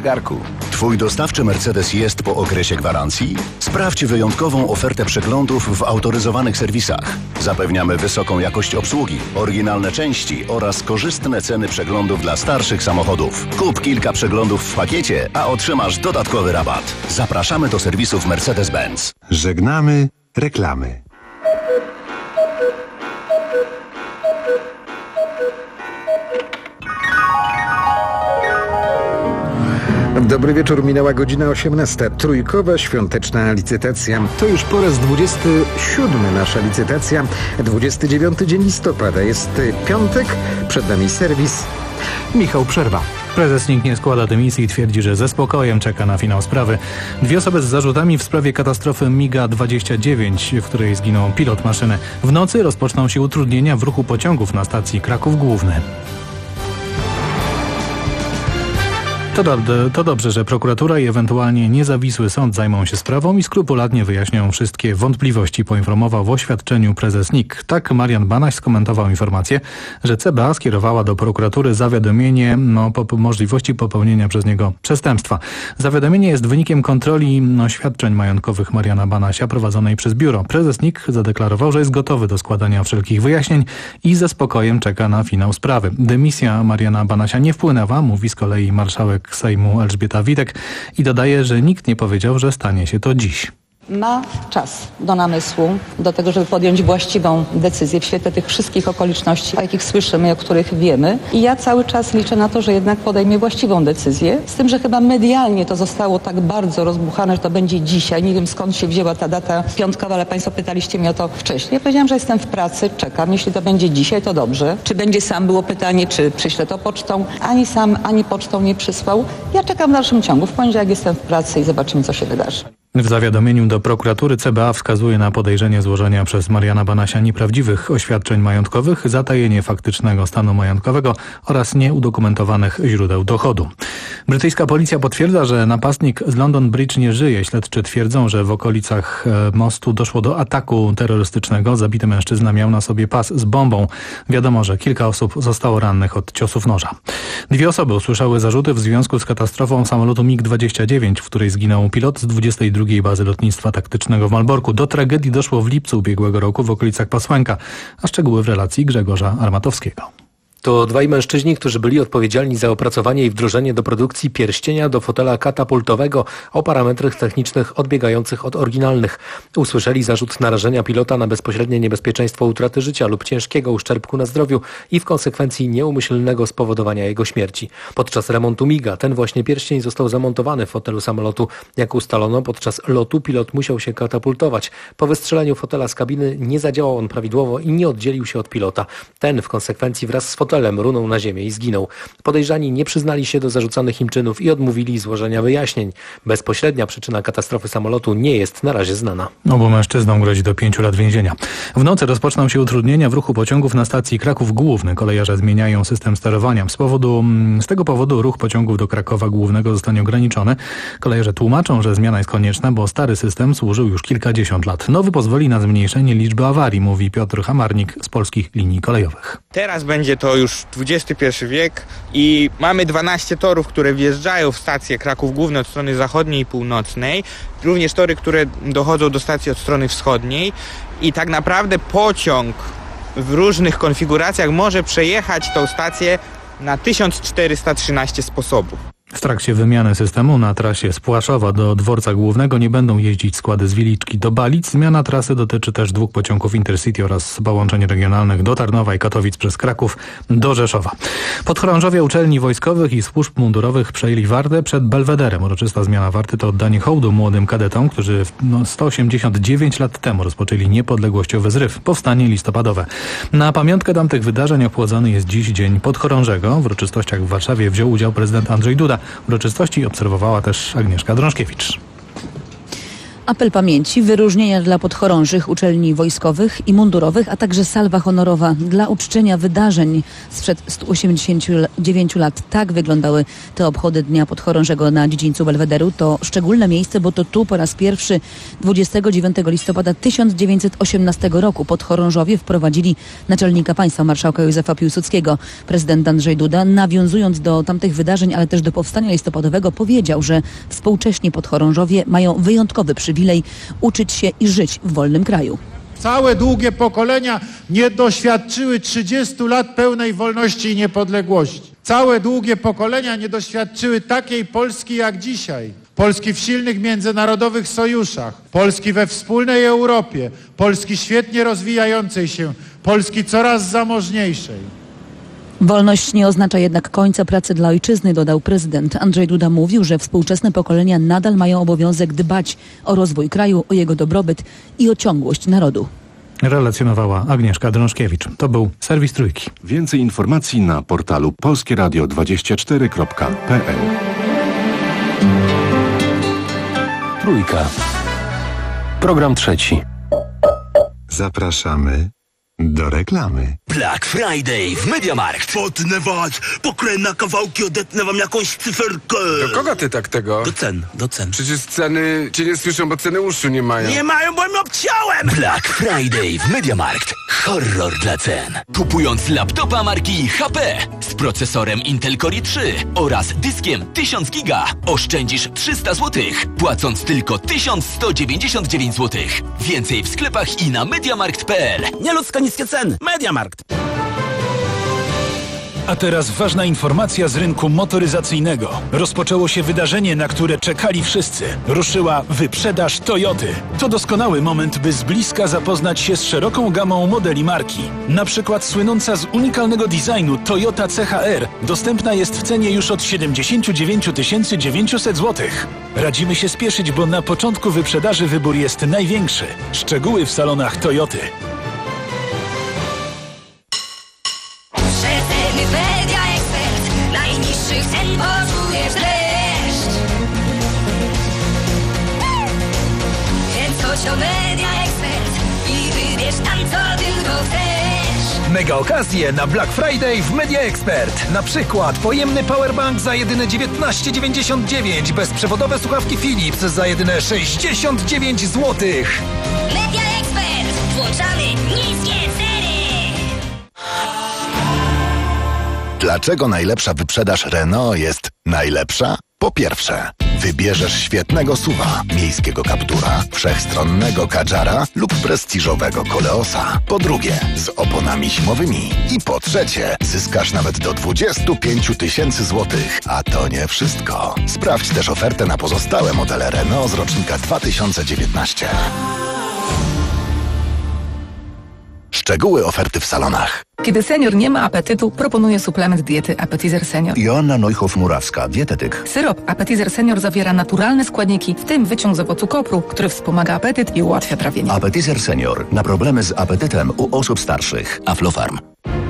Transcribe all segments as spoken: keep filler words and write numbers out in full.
zegarku. Twój dostawczy Mercedes jest po okresie gwarancji? Sprawdź wyjątkową ofertę przeglądów w autoryzowanych serwisach. Zapewniamy wysoką jakość obsługi, oryginalne części oraz korzystne ceny przeglądów dla starszych samochodów. Kup kilka przeglądów w pakiecie, a otrzymasz dodatkowy rabat. Zapraszamy do serwisów Mercedes-Benz. Żegnamy reklamy. Dobry wieczór, minęła godzina osiemnasta. Trójkowa świąteczna licytacja. To już po raz dwudziesty siódmy nasza licytacja. dwudziesty dziewiąty dzień listopada. Jest piątek, przed nami serwis. Michał Przerwa. Prezes NIK nie składa dymisji i twierdzi, że ze spokojem czeka na finał sprawy. Dwie osoby z zarzutami w sprawie katastrofy MIGA dwadzieścia dziewięć, w której zginął pilot maszyny. W nocy rozpoczną się utrudnienia w ruchu pociągów na stacji Kraków Główny. To, do, to dobrze, że prokuratura i ewentualnie niezawisły sąd zajmą się sprawą i skrupulatnie wyjaśnią wszystkie wątpliwości, poinformował w oświadczeniu prezes NIK. Tak Marian Banaś skomentował informację, że C B A skierowała do prokuratury zawiadomienie o po, możliwości popełnienia przez niego przestępstwa. Zawiadomienie jest wynikiem kontroli oświadczeń majątkowych Mariana Banasia prowadzonej przez biuro. Prezes NIK zadeklarował, że jest gotowy do składania wszelkich wyjaśnień i ze spokojem czeka na finał sprawy. Dymisja Mariana Banasia nie wpłynęła, mówi z kolei marszałek Sejmu Elżbieta Witek i dodaje, że nikt nie powiedział, że stanie się to dziś. Ma czas do namysłu, do tego, żeby podjąć właściwą decyzję w świetle tych wszystkich okoliczności, o jakich słyszymy, o których wiemy. I ja cały czas liczę na to, że jednak podejmie właściwą decyzję. Z tym, że chyba medialnie to zostało tak bardzo rozbuchane, że to będzie dzisiaj. Nie wiem, skąd się wzięła ta data piątkowa, ale Państwo pytaliście mnie o to wcześniej. Ja powiedziałam, że jestem w pracy, czekam. Jeśli to będzie dzisiaj, to dobrze. Czy będzie sam, było pytanie, czy przyślę to pocztą. Ani sam, ani pocztą nie przysłał. Ja czekam w dalszym ciągu. W poniedziałek jestem w pracy i zobaczymy, co się wydarzy. W zawiadomieniu do prokuratury C B A wskazuje na podejrzenie złożenia przez Mariana Banasia nieprawdziwych oświadczeń majątkowych, zatajenie faktycznego stanu majątkowego oraz nieudokumentowanych źródeł dochodu. Brytyjska policja potwierdza, że napastnik z London Bridge nie żyje. Śledczy twierdzą, że w okolicach mostu doszło do ataku terrorystycznego. Zabity mężczyzna miał na sobie pas z bombą. Wiadomo, że kilka osób zostało rannych od ciosów noża. Dwie osoby usłyszały zarzuty w związku z katastrofą samolotu MiG dwadzieścia dziewięć, w której zginął pilot z dwudziestej drugiej bazy lotnictwa taktycznego w Malborku. Do tragedii doszło w lipcu ubiegłego roku w okolicach Pasłęka, a szczegóły w relacji Grzegorza Armatowskiego. To dwaj mężczyźni, którzy byli odpowiedzialni za opracowanie i wdrożenie do produkcji pierścienia do fotela katapultowego o parametrach technicznych odbiegających od oryginalnych. Usłyszeli zarzut narażenia pilota na bezpośrednie niebezpieczeństwo utraty życia lub ciężkiego uszczerbku na zdrowiu i w konsekwencji nieumyślnego spowodowania jego śmierci. Podczas remontu MIGa ten właśnie pierścień został zamontowany w fotelu samolotu. Jak ustalono, podczas lotu pilot musiał się katapultować. Po wystrzeleniu fotela z kabiny nie zadziałał on prawidłowo i nie oddzielił się od pilota. Ten w konsekwencji wraz z fotelem runął na ziemię i zginął. Podejrzani nie przyznali się do zarzucanych im czynów i odmówili złożenia wyjaśnień. Bezpośrednia przyczyna katastrofy samolotu nie jest na razie znana. Obu mężczyznom grozi do pięciu lat więzienia. W nocy rozpoczną się utrudnienia w ruchu pociągów na stacji Kraków Główny. Kolejarze zmieniają system sterowania. Z, powodu, z tego powodu ruch pociągów do Krakowa Głównego zostanie ograniczony. Kolejarze tłumaczą, że zmiana jest konieczna, bo stary system służył już kilkadziesiąt lat. Nowy pozwoli na zmniejszenie liczby awarii, mówi Piotr Hamarnik z Polskich Linii Kolejowych. Teraz będzie to już dwudziesty pierwszy wiek i mamy dwanaście torów, które wjeżdżają w stację Kraków Główny od strony zachodniej i północnej. Również tory, które dochodzą do stacji od strony wschodniej i tak naprawdę pociąg w różnych konfiguracjach może przejechać tą stację na tysiąc czterysta trzynaście sposobów. W trakcie wymiany systemu na trasie z Płaszowa do Dworca Głównego nie będą jeździć składy z Wiliczki do Balic. Zmiana trasy dotyczy też dwóch pociągów Intercity oraz połączeń regionalnych do Tarnowa i Katowic przez Kraków do Rzeszowa. Podchorążowie uczelni wojskowych i służb mundurowych przejęli wartę przed Belwederem. Uroczysta zmiana warty to oddanie hołdu młodym kadetom, którzy no, sto osiemdziesiąt dziewięć lat temu rozpoczęli niepodległościowy zryw, powstanie listopadowe. Na pamiątkę tamtych wydarzeń obchodzony jest dziś Dzień Podchorążego. W uroczystościach w Warszawie wziął udział prezydent Andrzej Duda. Uroczystości obserwowała też Agnieszka Drążkiewicz. Apel pamięci, wyróżnienia dla podchorążych uczelni wojskowych i mundurowych, a także salwa honorowa dla uczczenia wydarzeń sprzed stu osiemdziesięciu dziewięciu lat. Tak wyglądały te obchody Dnia Podchorążego na dziedzińcu Belwederu. To szczególne miejsce, bo to tu po raz pierwszy dwudziestego dziewiątego listopada tysiąc dziewięćset osiemnastego roku podchorążowie wprowadzili naczelnika państwa marszałka Józefa Piłsudskiego. Prezydent Andrzej Duda, nawiązując do tamtych wydarzeń, ale też do powstania listopadowego, powiedział, że współcześni podchorążowie mają wyjątkowy przywilej uczyć się i żyć w wolnym kraju. Całe długie pokolenia nie doświadczyły trzydziestu lat pełnej wolności i niepodległości. Całe długie pokolenia nie doświadczyły takiej Polski jak dzisiaj. Polski w silnych międzynarodowych sojuszach, Polski we wspólnej Europie, Polski świetnie rozwijającej się, Polski coraz zamożniejszej. Wolność nie oznacza jednak końca pracy dla ojczyzny, dodał prezydent. Andrzej Duda mówił, że współczesne pokolenia nadal mają obowiązek dbać o rozwój kraju, o jego dobrobyt i o ciągłość narodu. Relacjonowała Agnieszka Drążkiewicz. To był serwis Trójki. Więcej informacji na portalu polskie radio dwadzieścia cztery kropka p l. Trójka. Program trzeci. Zapraszamy do reklamy. Black Friday w MediaMarkt. Potnę was, pokrę na kawałki, odetnę wam jakąś cyferkę. Do kogo ty tak tego? Do cen, do cen. Przecież ceny cię nie słyszą, bo ceny uszu nie mają. Nie mają, bo mnie obciąłem. Black Friday w MediaMarkt. Horror dla cen. Kupując laptopa marki H P z procesorem Intel Core i trzy oraz dyskiem tysiąc giga, oszczędzisz trzysta złotych, płacąc tylko tysiąc sto dziewięćdziesiąt dziewięć złotych. Więcej w sklepach i na mediamarkt kropka p l. Nieludzko niskie ceny. MediaMarkt. A teraz ważna informacja z rynku motoryzacyjnego. Rozpoczęło się wydarzenie, na które czekali wszyscy. Ruszyła wyprzedaż Toyoty. To doskonały moment, by z bliska zapoznać się z szeroką gamą modeli marki. Na przykład słynąca z unikalnego designu Toyota C H R dostępna jest w cenie już od siedemdziesiąt dziewięć tysięcy dziewięćset złotych. Radzimy się spieszyć, bo na początku wyprzedaży wybór jest największy. Szczegóły w salonach Toyoty. Media Expert. Najniższych cen poczujesz dreszcz. Więc chodź o Media Expert i wybierz tam, co tylko chcesz. Mega okazje na Black Friday w Media Expert. Na przykład pojemny powerbank za jedyne dziewiętnaście dziewięćdziesiąt dziewięć, bezprzewodowe słuchawki Philips za jedyne sześćdziesiąt dziewięć złotych. Media Expert. Włączamy niskie ceny. Dlaczego najlepsza wyprzedaż Renault jest najlepsza? Po pierwsze, wybierzesz świetnego suwa, miejskiego Captura, wszechstronnego Kadżara lub prestiżowego Koleosa. Po drugie, z oponami zimowymi. I po trzecie, zyskasz nawet do dwadzieścia pięć tysięcy złotych. A to nie wszystko. Sprawdź też ofertę na pozostałe modele Renault z rocznika dwa tysiące dziewiętnastego. Szczegóły oferty w salonach. Kiedy senior nie ma apetytu, proponuję suplement diety Appetizer Senior. Joanna Neuhoff-Murawska, dietetyk. Syrop Appetizer Senior zawiera naturalne składniki, w tym wyciąg z owocu kopru, który wspomaga apetyt i ułatwia trawienie. Appetizer Senior. Na problemy z apetytem u osób starszych. Aflofarm.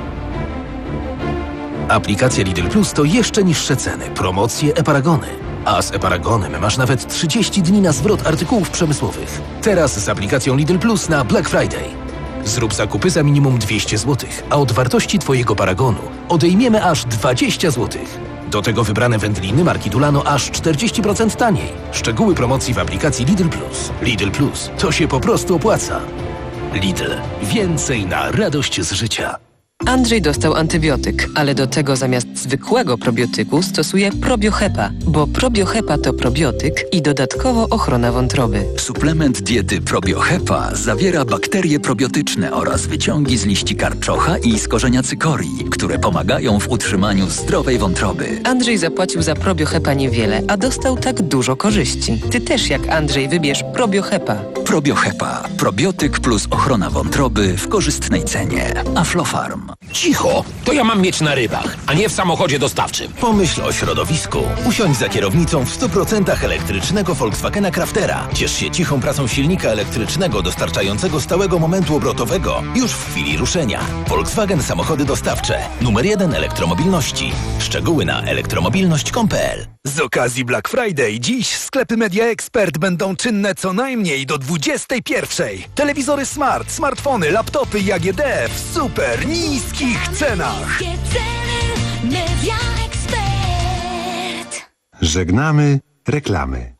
Aplikacja Lidl Plus to jeszcze niższe ceny, promocje, e-paragony. A z e-paragonem masz nawet trzydzieści dni na zwrot artykułów przemysłowych. Teraz z aplikacją Lidl Plus na Black Friday. Zrób zakupy za minimum dwieście złotych, a od wartości Twojego paragonu odejmiemy aż dwadzieścia złotych. Do tego wybrane wędliny marki Dulano aż czterdzieści procent taniej. Szczegóły promocji w aplikacji Lidl Plus. Lidl Plus. To się po prostu opłaca. Lidl. Więcej na radość z życia. Andrzej dostał antybiotyk, ale do tego zamiast zwykłego probiotyku stosuje probiohepa, bo probiohepa to probiotyk i dodatkowo ochrona wątroby. Suplement diety probiohepa zawiera bakterie probiotyczne oraz wyciągi z liści karczocha i z korzenia cykorii, które pomagają w utrzymaniu zdrowej wątroby. Andrzej zapłacił za probiohepa niewiele, a dostał tak dużo korzyści. Ty też jak Andrzej wybierz probiohepa. Probiohepa. Probiotyk plus ochrona wątroby w korzystnej cenie. Aflofarm. Cicho! To ja mam mieć na rybach, a nie w samochodzie dostawczym. Pomyśl o środowisku. Usiądź za kierownicą w stu procentach elektrycznego Volkswagena Craftera. Ciesz się cichą pracą silnika elektrycznego dostarczającego stałego momentu obrotowego już w chwili ruszenia. Volkswagen Samochody Dostawcze. Numer jeden elektromobilności. Szczegóły na elektromobilność kropka p l. Z okazji Black Friday dziś sklepy Media Expert będą czynne co najmniej do dwudziestej pierwszej. Telewizory smart, smartfony, laptopy i A G D w super niskich cenach. Media Expert. Żegnamy reklamy.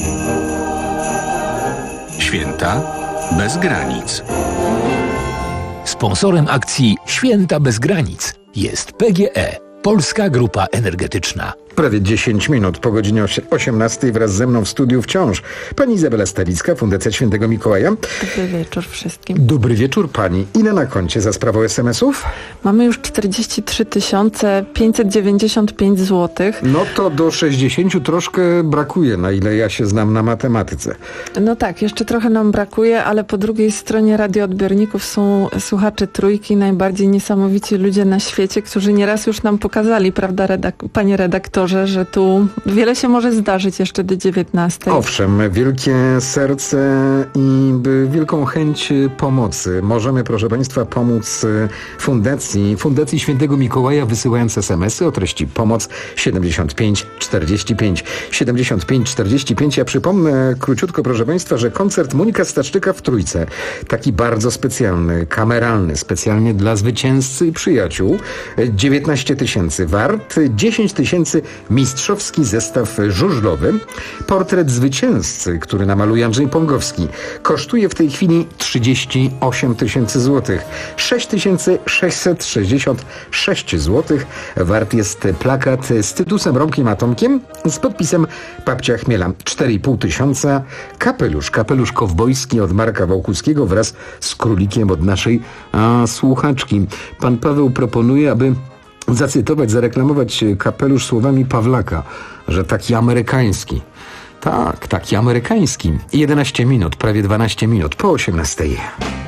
Święta bez granic. Sponsorem akcji Święta bez granic jest P G E, Polska Grupa Energetyczna. Prawie dziesięć minut po godzinie osiemnastej wraz ze mną w studiu wciąż pani Izabela Stalicka, Fundacja Świętego Mikołaja. Dobry wieczór wszystkim. Dobry wieczór pani. Ile na koncie za sprawą es em esów? Mamy już czterdzieści trzy tysiące pięćset dziewięćdziesiąt pięć złotych. No to do sześćdziesięciu troszkę brakuje, na ile ja się znam na matematyce. No tak, jeszcze trochę nam brakuje, ale po drugiej stronie radioodbiorników są słuchacze Trójki, najbardziej niesamowici ludzie na świecie, którzy nieraz już nam pokazali, prawda, redak- panie redaktorze, że tu wiele się może zdarzyć jeszcze do dziewiętnastej. Owszem, wielkie serce i wielką chęć pomocy. Możemy, proszę państwa, pomóc fundacji, Fundacji Świętego Mikołaja, wysyłając es em esy o treści pomoc siedemdziesiąt pięć czterdzieści pięć. siedemdziesiąt pięć czterdzieści pięć. Ja przypomnę króciutko, proszę państwa, że koncert Monika Staszczyka w Trójce, taki bardzo specjalny, kameralny, specjalnie dla zwycięzcy i przyjaciół, dziewiętnaście tysięcy wart, dziesięć tysięcy mistrzowski zestaw żużlowy. Portret zwycięzcy, który namaluje Andrzej Pągowski, kosztuje w tej chwili trzydzieści osiem tysięcy złotych. sześć tysięcy sześćset sześćdziesiąt sześć złotych wart jest plakat z Tytusem Romkiem Atomkiem z podpisem Babcia Chmiela. cztery i pół tysiąca. Kapelusz, kapelusz kowbojski od Marka Wołkuckiego wraz z królikiem od naszej a, słuchaczki. Pan Paweł proponuje, aby zacytować, zareklamować kapelusz słowami Pawlaka, że taki amerykański. Tak, taki amerykański. jedenaście minut, prawie dwanaście minut po osiemnastej.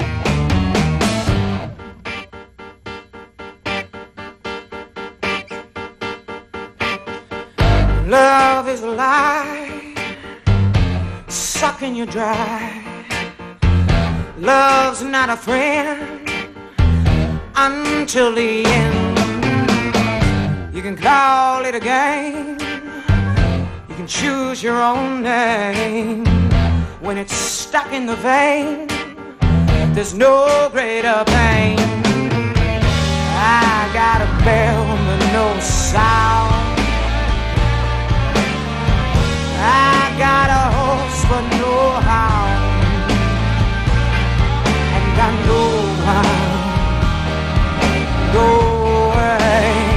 Love is a lie, sucking you dry. Love's not a friend until the end. You can call it a game, you can choose your own name. When it's stuck in the vein, there's no greater pain. I got a bell but no sound, I got a horse but no hound, and I know I'll go away.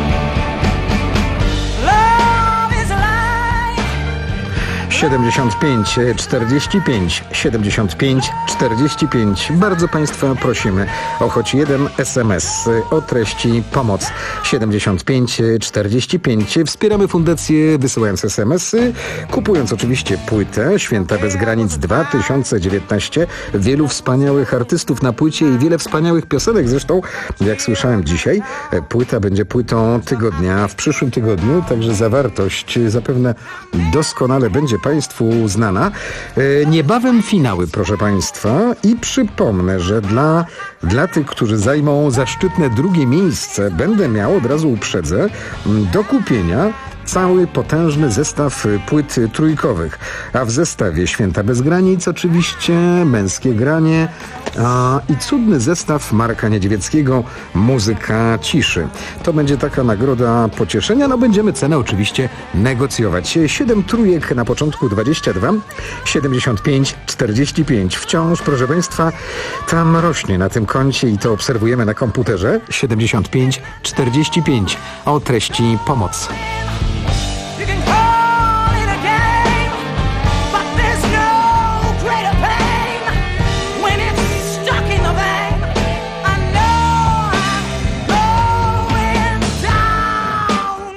siedemdziesiąt pięć czterdzieści pięć, siedemdziesiąt pięć czterdzieści pięć. Bardzo państwa prosimy o choć jeden es em es o treści pomoc siedemdziesiąt pięć czterdzieści pięć. Wspieramy fundację wysyłając es em esy, kupując oczywiście płytę Święta bez granic dwa tysiące dziewiętnaście. Wielu wspaniałych artystów na płycie i wiele wspaniałych piosenek. Zresztą, jak słyszałem dzisiaj, płyta będzie płytą tygodnia w przyszłym tygodniu, także zawartość zapewne doskonale będzie państwu znana. E, niebawem finały, proszę państwa, i przypomnę, że dla, dla tych, którzy zajmą zaszczytne drugie miejsce, będę miał, od razu uprzedzę, do kupienia cały potężny zestaw płyt trójkowych. A w zestawie Święta bez granic oczywiście, Męskie granie, a i cudny zestaw Marka Niedźwieckiego, Muzyka ciszy. To będzie taka nagroda pocieszenia. No będziemy cenę oczywiście negocjować. siedem trójek na początku dwadzieścia dwa, siedemdziesiąt pięć czterdzieści pięć. Wciąż, proszę państwa, tam rośnie na tym koncie i to obserwujemy na komputerze. siedemdziesiąt pięć czterdzieści pięć o treści pomoc. You can call it a game, but there's no greater pain when it's stuck in the vein. I know I'm going down.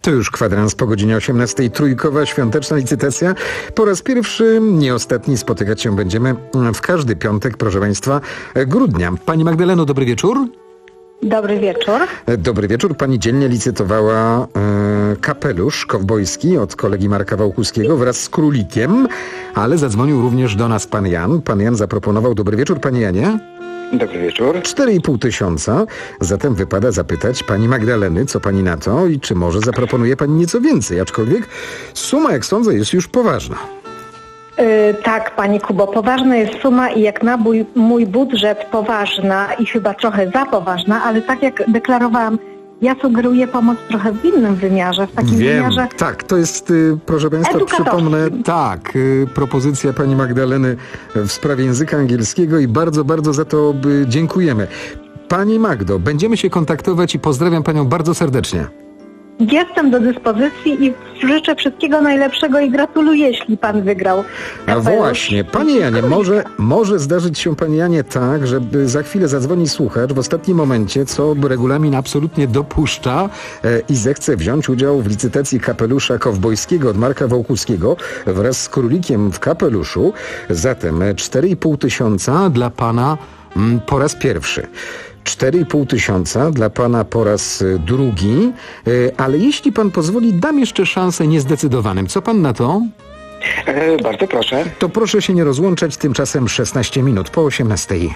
To już kwadrans po godzinie osiemnastej. Trójkowa świąteczna licytacja. Po raz pierwszy, nie ostatni, spotykać się będziemy w każdy piątek, proszę Państwa, grudnia. Pani Magdaleno, dobry wieczór. Dobry wieczór. Dobry wieczór. Pani dzielnie licytowała e, kapelusz kowbojski od kolegi Marka Wałkuskiego wraz z królikiem, ale zadzwonił również do nas pan Jan. Pan Jan zaproponował, dobry wieczór, panie Janie. Dobry wieczór. cztery i pół tysiąca. Zatem wypada zapytać pani Magdaleny, co pani na to i czy może zaproponuje pani nieco więcej, aczkolwiek suma, jak sądzę, jest już poważna. Yy, tak, pani Kubo, poważna jest suma i jak na mój, mój budżet poważna i chyba trochę za poważna, ale tak jak deklarowałam, ja sugeruję pomoc trochę w innym wymiarze, w takim Wiem, wymiarze... tak, to jest, y, proszę Państwa, przypomnę, tak, y, propozycja pani Magdaleny w sprawie języka angielskiego i bardzo, bardzo za to y, dziękujemy. Pani Magdo, będziemy się kontaktować i pozdrawiam panią bardzo serdecznie. Jestem do dyspozycji i życzę wszystkiego najlepszego i gratuluję, jeśli pan wygrał. A właśnie, panie Janie, może, może zdarzyć się, panie Janie, tak, żeby za chwilę zadzwoni słuchacz w ostatnim momencie, co regulamin absolutnie dopuszcza e, i zechce wziąć udział w licytacji kapelusza kowbojskiego od Marka Wałkuskiego wraz z królikiem w kapeluszu. Zatem cztery i pół tysiąca dla pana m, po raz pierwszy. cztery i pół tysiąca dla pana po raz drugi, ale jeśli pan pozwoli, dam jeszcze szansę niezdecydowanym. Co pan na to? E, bardzo proszę. To proszę się nie rozłączać, tymczasem szesnaście minut po osiemnastej.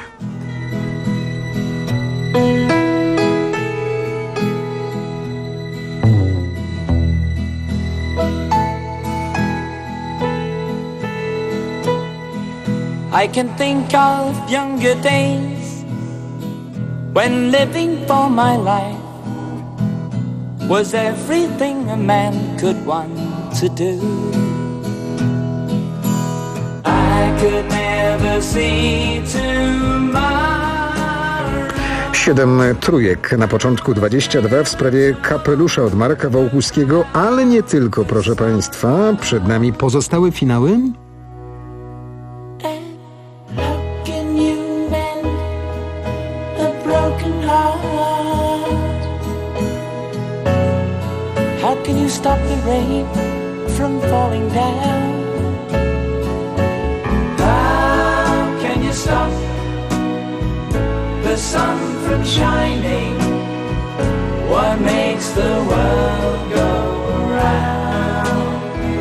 I can think of younger days when living for my life was everything a man could want to do. I could never see tomorrow. Siedem trójek na początku dwadzieścia dwa w sprawie kapelusza od Marka Wałkuskiego, ale nie tylko, proszę Państwa. Przed nami pozostałe finały. How can you stop the rain from falling down? How can you stop the sun from shining? What makes the world go round?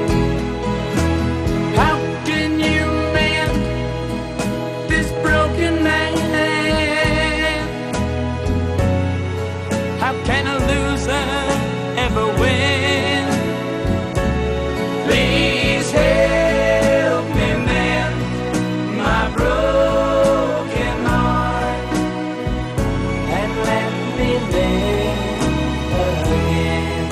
How can you mend this broken man? How can a loser ever win? Please help me mend my broken heart and let me live again.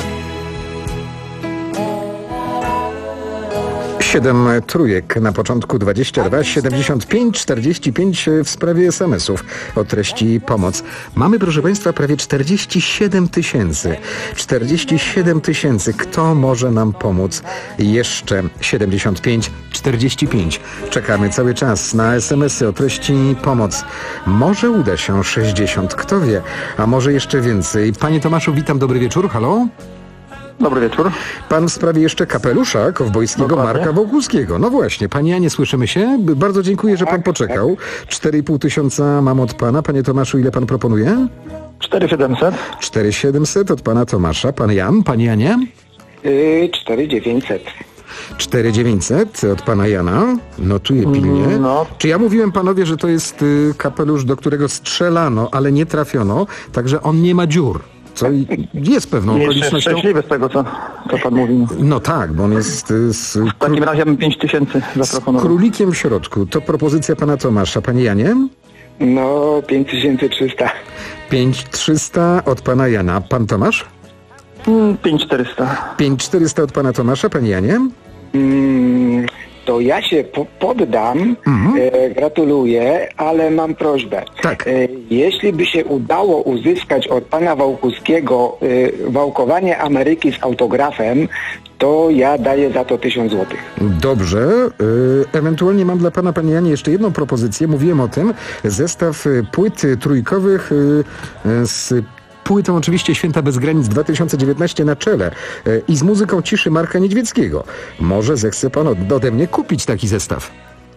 Siedem trójek na początku dwadzieścia dwa, siedemdziesiąt pięć, czterdzieści pięć w sprawie es em esów o treści pomoc. Mamy, proszę Państwa, prawie czterdzieści siedem tysięcy. czterdzieści siedem tysięcy. Kto może nam pomóc? Jeszcze siedemdziesiąt pięć, czterdzieści pięć. Czekamy cały czas na es em esy o treści pomoc. Może uda się sześćdziesiąt, kto wie, a może jeszcze więcej. Panie Tomaszu, witam, dobry wieczór, halo? Dobry wieczór. Pan w sprawie jeszcze kapelusza kowbojskiego Dokładnie. Marka Wałkuskiego. No właśnie, panie Janie, słyszymy się? Bardzo dziękuję, że pan poczekał. cztery i pół tysiąca mam od pana. Panie Tomaszu, ile pan proponuje? cztery siedemset. cztery siedemset od pana Tomasza. Pan Jan, panie Janie? Yy, cztery dziewięćset. cztery dziewięćset od pana Jana. Notuję pilnie. No. Czy ja mówiłem panowie, że to jest y, kapelusz, do którego strzelano, ale nie trafiono, także on nie ma dziur? Co jest pewną Jeszcze okolicznością. szczęśliwy z tego, co, co pan mówi. No. no tak, bo on jest z... W takim razie bym pięć tysięcy zaproponował. Z królikiem w środku. To propozycja pana Tomasza. Panie Janie? No, pięć tysięcy trzysta. pięć tysięcy trzysta od pana Jana. Pan Tomasz? pięć tysięcy czterysta. pięć tysięcy czterysta od pana Tomasza. Panie Janie? Mm, to ja się po poddam, mhm. e, gratuluję, ale mam prośbę. Tak. E, jeśli by się udało uzyskać od pana Wałkuskiego e, wałkowanie Ameryki z autografem, to ja daję za to tysiąc złotych. Dobrze. E, ewentualnie mam dla pana, panie Janie, jeszcze jedną propozycję. Mówiłem o tym. Zestaw płyt trójkowych e, z płytą oczywiście Święta bez granic dwa tysiące dziewiętnaście na czele e, i z muzyką ciszy Marka Niedźwieckiego. Może zechce pan od, ode mnie kupić taki zestaw?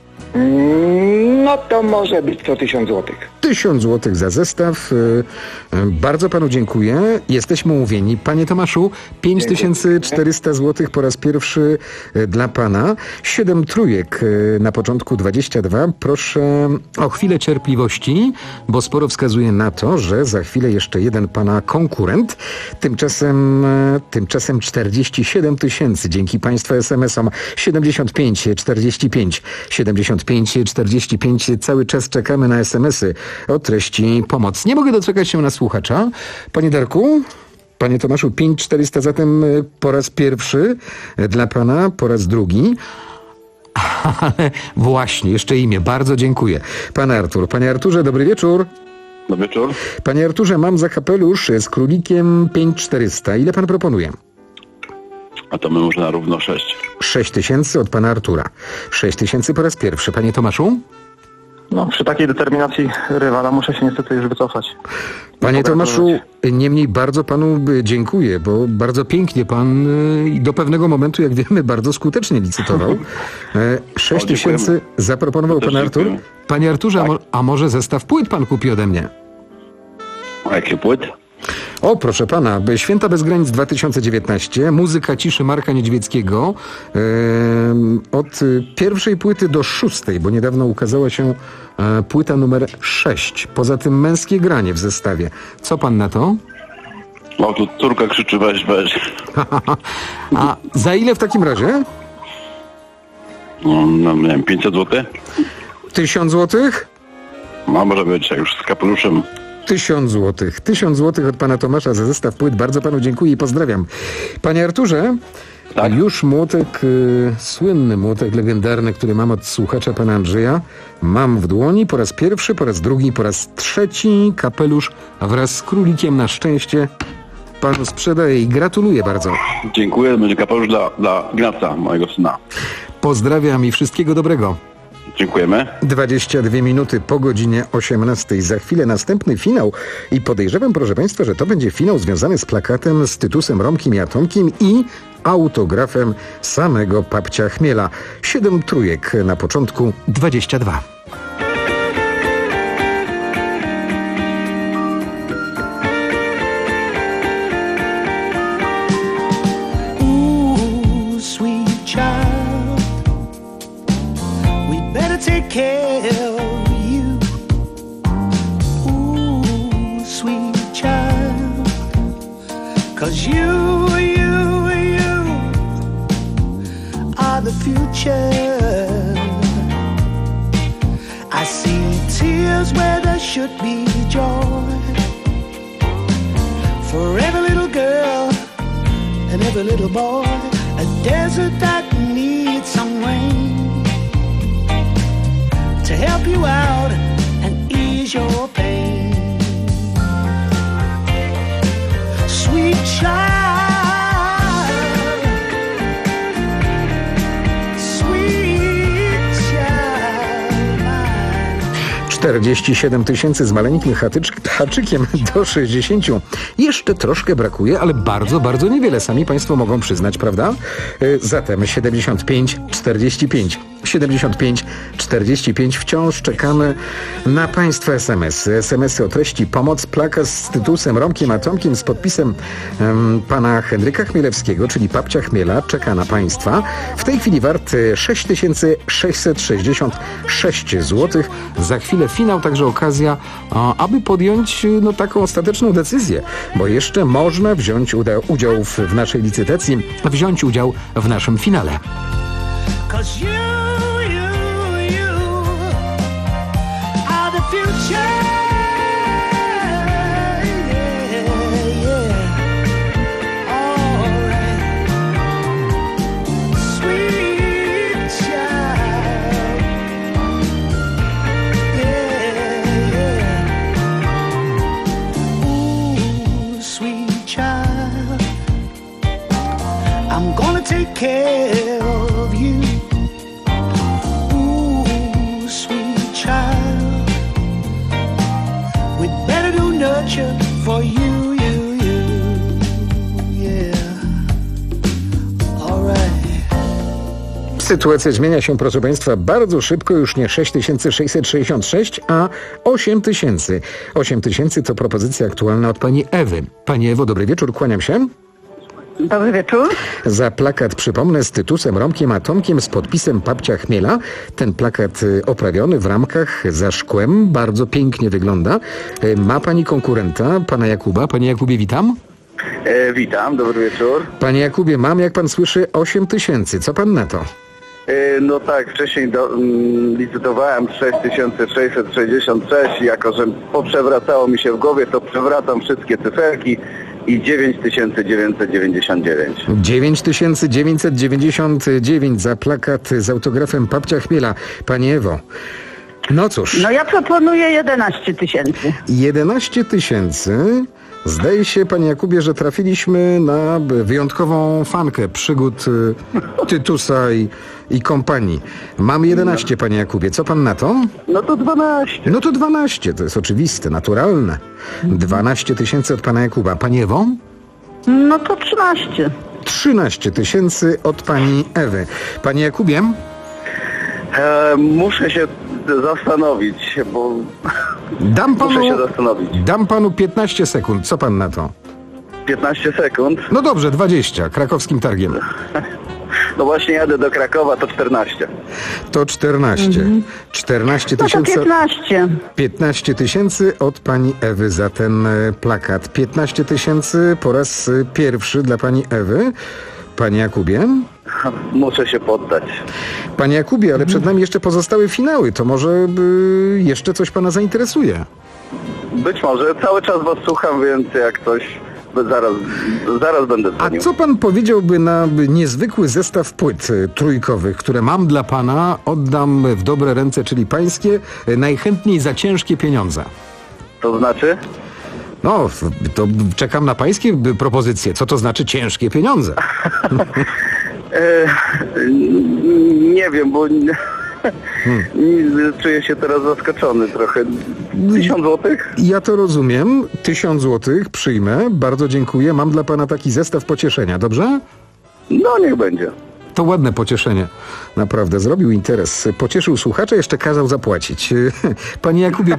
No to może być co tysiąc złotych. Tysiąc złotych za zestaw. Bardzo panu dziękuję. Jesteśmy umówieni. Panie Tomaszu, pięć tysięcy czterysta złotych po raz pierwszy dla pana. Siedem trójek na początku dwadzieścia dwa. Proszę o chwilę cierpliwości, bo sporo wskazuje na to, że za chwilę jeszcze jeden pana konkurent. Tymczasem, tymczasem czterdzieści siedem tysięcy dzięki państwa es em esom. siedemdziesiąt pięć czterdzieści pięć siedemdziesiąt pięć czterdzieści pięć. Cały czas czekamy na es em esy o treści pomoc. Nie mogę doczekać się na słuchacza. Panie Darku, panie Tomaszu, pięć tysięcy czterysta zatem po raz pierwszy dla pana, po raz drugi. Ale właśnie, jeszcze imię. Bardzo dziękuję. Pan Artur. Panie Arturze, dobry wieczór. Dobry wieczór. Panie Arturze, mam za kapelusz z królikiem pięć tysięcy czterysta. Ile pan proponuje? A to my może na równo sześć. sześć tysięcy od pana Artura. sześć tysięcy po raz pierwszy. Panie Tomaszu? No, przy takiej determinacji rywala muszę się niestety już wycofać. Panie Tomaszu, niemniej bardzo panu dziękuję, bo bardzo pięknie pan i do pewnego momentu, jak wiemy, bardzo skutecznie licytował. sześć tysięcy zaproponował pan Artur. Panie Arturze, tak. a, mo- a może zestaw płyt pan kupi ode mnie? A jakie płyt? O, proszę pana, Święta bez granic dwa tysiące dziewiętnaście, muzyka ciszy Marka Niedźwieckiego, e, od pierwszej płyty do szóstej, bo niedawno ukazała się e, płyta numer sześć. Poza tym męskie granie w zestawie. Co pan na to? O, tu córka krzyczy, weź, weź. A za ile w takim razie? No, no nie wiem, pięćset złotych? Tysiąc złotych? No, może być, jak już z kapeluszem. Tysiąc złotych. Tysiąc złotych od pana Tomasza za zestaw płyt. Bardzo panu dziękuję i pozdrawiam. Panie Arturze, tak? Już młotek, y, słynny młotek legendarny, który mam od słuchacza pana Andrzeja, mam w dłoni po raz pierwszy, po raz drugi, po raz trzeci kapelusz wraz z królikiem na szczęście panu sprzedaję i gratuluję bardzo. Dziękuję, będzie kapelusz dla, dla Ignaca, mojego syna. Pozdrawiam i wszystkiego dobrego. Dziękujemy. dwadzieścia dwie minuty po godzinie osiemnastej. Za chwilę następny finał i podejrzewam, proszę państwa, że to będzie finał związany z plakatem z Tytusem Romkiem i Atomkiem i autografem samego Papcia Chmiela. Siedem trójek na początku, dwadzieścia dwa. Take care of you, ooh, sweet child, 'cause you, you, you are the future. I see tears where there should be joy, for every little girl and every little boy, a desert that needs some rain to help you out and ease your pain. Sweet child, sweet child mine. czterdzieści siedem tysięcy z maleńkim hatycz- haczykiem do sześćdziesięciu. Jeszcze troszkę brakuje, ale bardzo, bardzo niewiele. Sami państwo mogą przyznać, prawda? Zatem siedemdziesiąt pięć czterdzieści pięć. siedemdziesiąt pięć czterdzieści pięć. Wciąż czekamy na państwa es em esy. es em esy o treści pomoc, plakat z Tytusem Romkiem Atomkiem z podpisem um, pana Henryka Chmielewskiego, czyli Papcia Chmiela, czeka na państwa. W tej chwili wart sześć tysięcy sześćset sześćdziesiąt sześć złotych. Za chwilę finał, także okazja, o, aby podjąć no, taką ostateczną decyzję, bo jeszcze można wziąć uda- udział w, w naszej licytacji, wziąć udział w naszym finale. Take care of you, ooh, sweet child. We'd better do nurture for you, you. Sytuacja zmienia się, proszę Państwa, bardzo szybko, już nie sześć tysięcy sześćset sześćdziesiąt sześć, a osiem tysięcy. osiem tysięcy to propozycja aktualna od pani Ewy. Pani Ewo, dobry wieczór, kłaniam się. Dobry wieczór. Za plakat, przypomnę, z tytusem Romkiem Atomkiem z podpisem Babcia Chmiela. Ten plakat y, oprawiony w ramkach za szkłem, bardzo pięknie wygląda. Y, ma pani konkurenta, pana Jakuba. Panie Jakubie, witam. E, witam, dobry wieczór. Panie Jakubie, mam, jak pan słyszy, osiem tysięcy. Co pan na to? E, no tak, wcześniej do, mm, licytowałem sześć tysięcy sześćset sześćdziesiąt sześć, jako że poprzewracało mi się w głowie, to przewracam wszystkie cyferki i dziewięć tysięcy dziewięćset dziewięćdziesiąt dziewięć. dziewięć tysięcy dziewięćset dziewięćdziesiąt dziewięć za plakat z autografem Babcia Chmiela. Pani Ewo, no cóż. No ja proponuję jedenaście tysięcy. jedenaście tysięcy. Zdaje się, panie Jakubie, że trafiliśmy na wyjątkową fankę przygód y, Tytusa i, i kompanii. Mam jedenaście, panie Jakubie. Co pan na to? No to dwanaście. No to dwanaście. To jest oczywiste, naturalne. dwanaście tysięcy od pana Jakuba. Pani Ewo? No to trzynaście. trzynaście tysięcy od pani Ewy. Panie Jakubie? E, muszę się zastanowić, bo Dam panu, muszę się zastanowić. Dam panu piętnaście sekund. Co pan na to? piętnaście sekund? No dobrze, dwadzieścia. Krakowskim targiem. No właśnie jadę do Krakowa, to czternaście. To czternaście. Mhm. czternaście No to tysięcy. piętnaście. piętnaście tysięcy od pani Ewy za ten e, plakat. piętnaście tysięcy po raz e, pierwszy dla pani Ewy. Panie Jakubie? Muszę się poddać. Panie Jakubie, ale przed nami jeszcze pozostały finały. To może y, jeszcze coś pana zainteresuje? Być może. Cały czas was słucham, więc jak coś, zaraz, zaraz będę dzwonił. A co pan powiedziałby na niezwykły zestaw płyt y, trójkowych, które mam dla pana, oddam w dobre ręce, czyli pańskie, y, najchętniej za ciężkie pieniądze? To znaczy? No, to czekam na pańskie propozycje. Co to znaczy ciężkie pieniądze? e, nie wiem, bo hmm. czuję się teraz zaskoczony trochę. Tysiąc złotych? Ja to rozumiem. Tysiąc złotych przyjmę. Bardzo dziękuję. Mam dla pana taki zestaw pocieszenia, dobrze? No, niech będzie. To ładne pocieszenie. Naprawdę, zrobił interes. Pocieszył słuchacza, jeszcze kazał zapłacić. Panie Jakubie...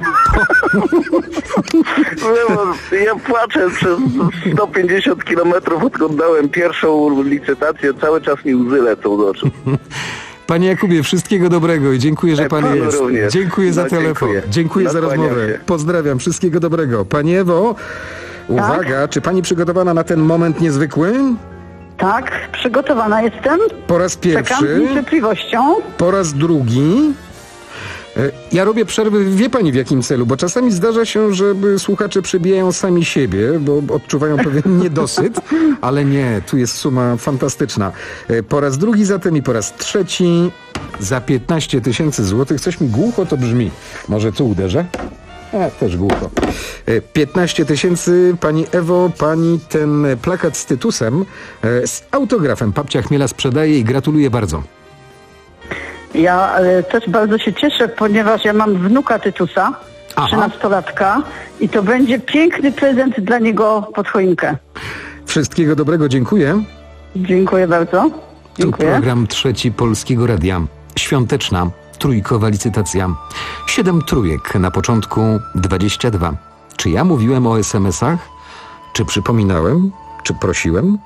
Ja płaczę przez sto pięćdziesiąt kilometrów, odkąd dałem pierwszą licytację. Cały czas mi łzy lecą z oczu. Panie Jakubie, wszystkiego dobrego i dziękuję, że pan Panu jest. również. Dziękuję za No, telefon. dziękuję. Dziękuję za Nakłaniam rozmowę. się. Pozdrawiam, wszystkiego dobrego. Pani Ewo, uwaga, tak? Czy pani przygotowana na ten moment niezwykły? Tak, przygotowana jestem. Po raz pierwszy. Czekam z niecierpliwością. Po raz drugi. Ja robię przerwy, wie pani w jakim celu, bo czasami zdarza się, że słuchacze przebijają sami siebie, bo odczuwają pewien niedosyt, ale nie, tu jest suma fantastyczna. Po raz drugi zatem i po raz trzeci za piętnaście tysięcy złotych. Coś mi głucho to brzmi. Może tu uderzę? A, też głucho. piętnaście tysięcy, pani Ewo, pani ten plakat z tytusem, z autografem Babcia Chmiela sprzedaje i gratuluję bardzo. Ja e, też bardzo się cieszę, ponieważ ja mam wnuka Tytusa, trzynastolatka, i to będzie piękny prezent dla niego pod choinkę. Wszystkiego dobrego, dziękuję. Dziękuję bardzo. Dziękuję. Tu program Trzeci Polskiego Radia. Świąteczna, trójkowa licytacja. Siedem trójek, na początku dwadzieścia dwa. Czy ja mówiłem o es em esach? Czy przypominałem? Czy prosiłem?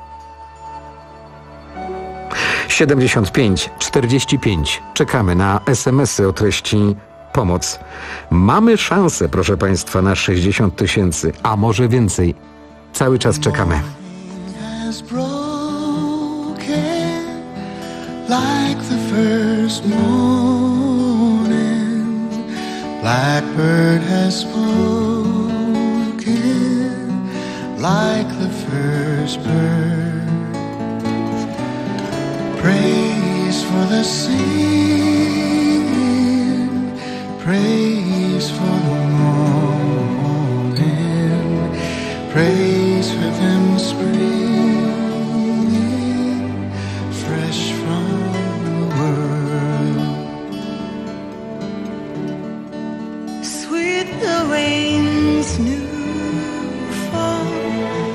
siedemdziesiąt pięć czterdzieści pięć. Czekamy na es em esy o treści pomoc. Mamy szansę, proszę państwa, na sześćdziesiąt tysięcy, a może więcej. Cały czas czekamy. Like the first morning, blackbird has spoken, like the first bird. Praise for the singing, praise for the morning, praise for them springing fresh from the world. Sweet the rain's new fall,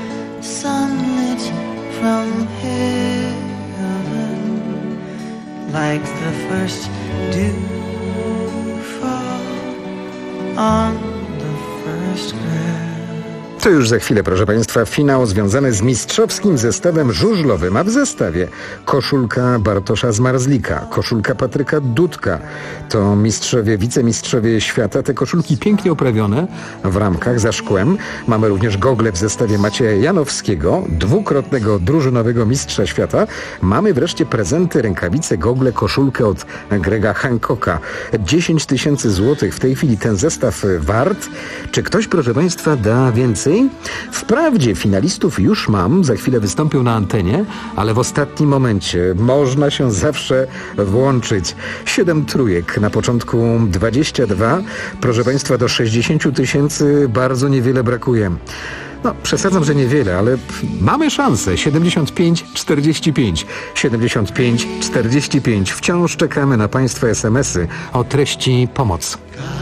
sunlit from heaven, like the first dew fall on the first grass. To już za chwilę, proszę Państwa, finał związany z mistrzowskim zestawem żużlowym, a w zestawie koszulka Bartosza Zmarzlika, koszulka Patryka Dudka. To mistrzowie, wicemistrzowie świata. Te koszulki pięknie oprawione w ramkach za szkłem. Mamy również gogle w zestawie Macieja Janowskiego, dwukrotnego drużynowego mistrza świata. Mamy wreszcie prezenty, rękawice, gogle, koszulkę od Grega Hancocka. dziesięć tysięcy złotych w tej chwili ten zestaw wart. Czy ktoś, proszę Państwa, da więcej? Wprawdzie finalistów już mam, za chwilę wystąpią na antenie, ale w ostatnim momencie można się zawsze włączyć. Siedem trójek, na początku dwadzieścia dwa. Proszę Państwa, do sześćdziesiąt tysięcy bardzo niewiele brakuje. No, przesadzam, że niewiele, ale mamy szansę. siedemdziesiąt pięć czterdzieści pięć. siedemdziesiąt pięć czterdzieści pięć. Wciąż czekamy na Państwa es em esy o treści pomoc.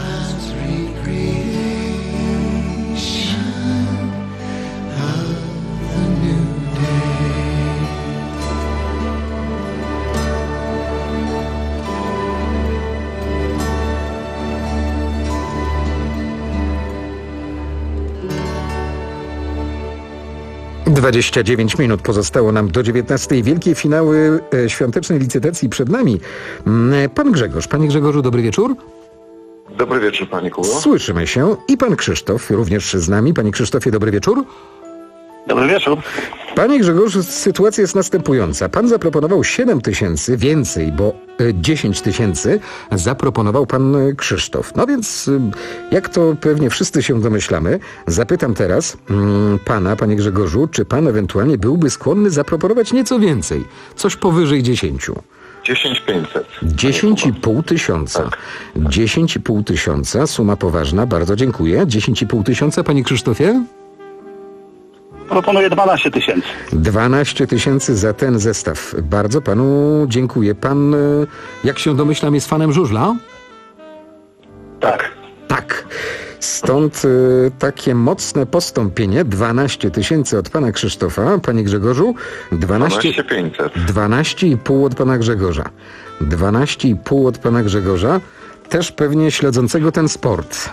dwadzieścia dziewięć minut pozostało nam do dziewiętnastej. Wielkie finały e, świątecznej licytacji przed nami. Pan Grzegorz. Panie Grzegorzu, dobry wieczór. Dobry wieczór, panie Kubo. Słyszymy się. I pan Krzysztof również z nami. Panie Krzysztofie, dobry wieczór. Dobry wieczór. Panie Grzegorzu, sytuacja jest następująca. Pan zaproponował siedem tysięcy, więcej, bo dziesięć tysięcy zaproponował pan Krzysztof. No więc, jak to pewnie wszyscy się domyślamy, zapytam teraz mm, pana, panie Grzegorzu, czy pan ewentualnie byłby skłonny zaproponować nieco więcej? Coś powyżej dziesięciu. dziesięć pięćset. Dziesięć i pół tysiąca. Tak. Dziesięć i pół tysiąca, suma poważna, bardzo dziękuję. Dziesięć i pół tysiąca, panie Krzysztofie? Proponuję dwanaście tysięcy. dwanaście tysięcy za ten zestaw. Bardzo panu dziękuję. Pan, jak się domyślam, jest fanem żużla? Tak. Tak. Stąd y, takie mocne postąpienie. dwanaście tysięcy od pana Krzysztofa. Panie Grzegorzu? dwanaście pięćset. dwanaście i pół od pana Grzegorza. dwanaście i pół od pana Grzegorza. Też pewnie śledzącego ten sport.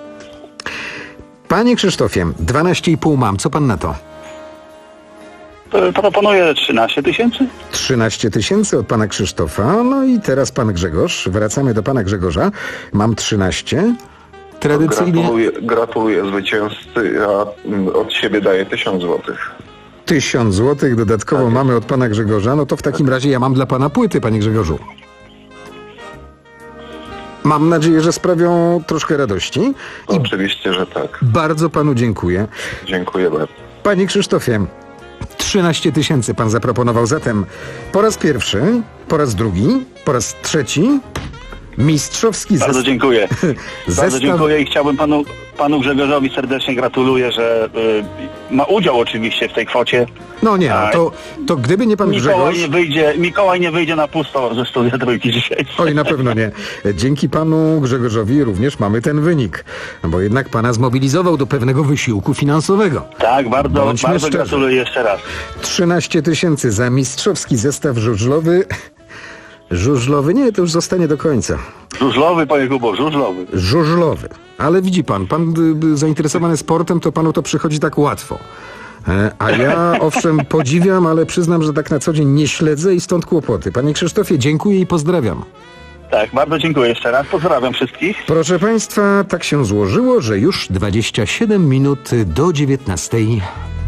Panie Krzysztofie, dwanaście i pół mam. Co pan na to? Proponuję trzynaście tysięcy. trzynaście tysięcy od pana Krzysztofa. No i teraz pan Grzegorz. Wracamy do pana Grzegorza. Mam trzynaście. Tradycyjnie... Gratuluję, gratuluję zwycięzcy, a od siebie daję tysiąc złotych. Tysiąc złotych dodatkowo tak mamy od pana Grzegorza. No to w takim razie ja mam dla pana płyty, panie Grzegorzu. Mam nadzieję, że sprawią troszkę radości. I oczywiście, że tak. Bardzo panu dziękuję. Dziękuję bardzo. Panie Krzysztofie, trzynaście tysięcy pan zaproponował. Zatem po raz pierwszy, po raz drugi, po raz trzeci mistrzowski zestaw. Bardzo dziękuję. zestaw... Bardzo dziękuję i chciałbym panu, panu Grzegorzowi serdecznie gratuluję, że y, ma udział oczywiście w tej kwocie. No nie, no, to, to gdyby nie pan Mikołaj Grzegorz... Nie wyjdzie, Mikołaj nie wyjdzie na pusto ze studia trójki dzisiaj. Oj, na pewno nie. Dzięki panu Grzegorzowi również mamy ten wynik, bo jednak pana zmobilizował do pewnego wysiłku finansowego. Tak, bardzo, Bądźmy bardzo szczerzy. gratuluję jeszcze raz. trzynaście tysięcy za mistrzowski zestaw żużlowy. Żużlowy? Nie, to już zostanie do końca. Żużlowy, panie Kubo, żużlowy. Żużlowy. Ale widzi pan, pan y, zainteresowany sportem, to panu to przychodzi tak łatwo. E, a ja owszem podziwiam, ale przyznam, że tak na co dzień nie śledzę i stąd kłopoty. Panie Krzysztofie, dziękuję i pozdrawiam. Tak, bardzo dziękuję jeszcze raz. Pozdrawiam wszystkich. Proszę państwa, tak się złożyło, że już dwadzieścia siedem minut do dziewiętnastej.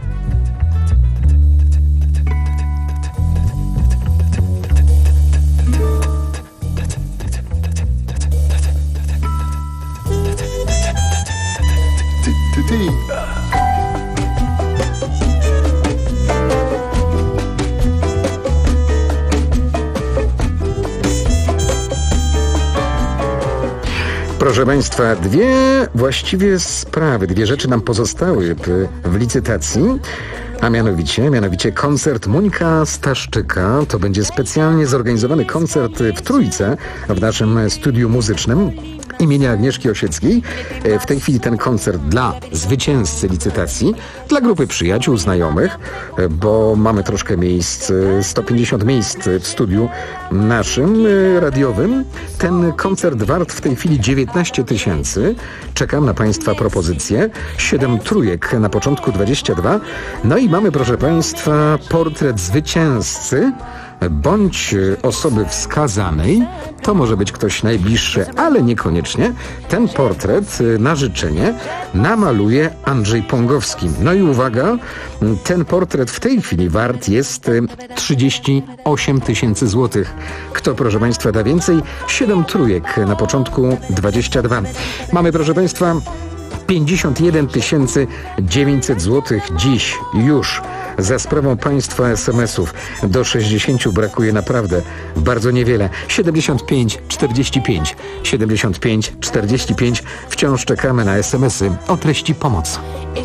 Proszę państwa, dwie właściwie sprawy, dwie rzeczy nam pozostały w, w licytacji, a mianowicie, mianowicie koncert Monika Staszczyka. To będzie specjalnie zorganizowany koncert w Trójce w naszym studiu muzycznym. imienia Agnieszki Osieckiej. W tej chwili ten koncert dla zwycięzcy licytacji, dla grupy przyjaciół, znajomych, bo mamy troszkę miejsc, sto pięćdziesiąt miejsc w studiu naszym radiowym. Ten koncert wart w tej chwili dziewiętnaście tysięcy. Czekam na Państwa propozycje. siedem trójek na początku dwadzieścia dwa. No i mamy, proszę Państwa, portret zwycięzcy bądź osoby wskazanej. To może być ktoś najbliższy, ale niekoniecznie. Ten portret na życzenie namaluje Andrzej Pągowski. No i uwaga, ten portret w tej chwili wart jest trzydzieści osiem tysięcy złotych. Kto, proszę Państwa, da więcej? siedem trójek na początku dwadzieścia dwa. Mamy, proszę Państwa, pięćdziesiąt jeden tysięcy dziewięćset złotych dziś już. Za sprawą Państwa es em esów do sześćdziesięciu brakuje naprawdę bardzo niewiele. siedemdziesiąt pięć czterdzieści pięć, siedemdziesiąt pięć czterdzieści pięć. Wciąż czekamy na es em esy o treści pomoc.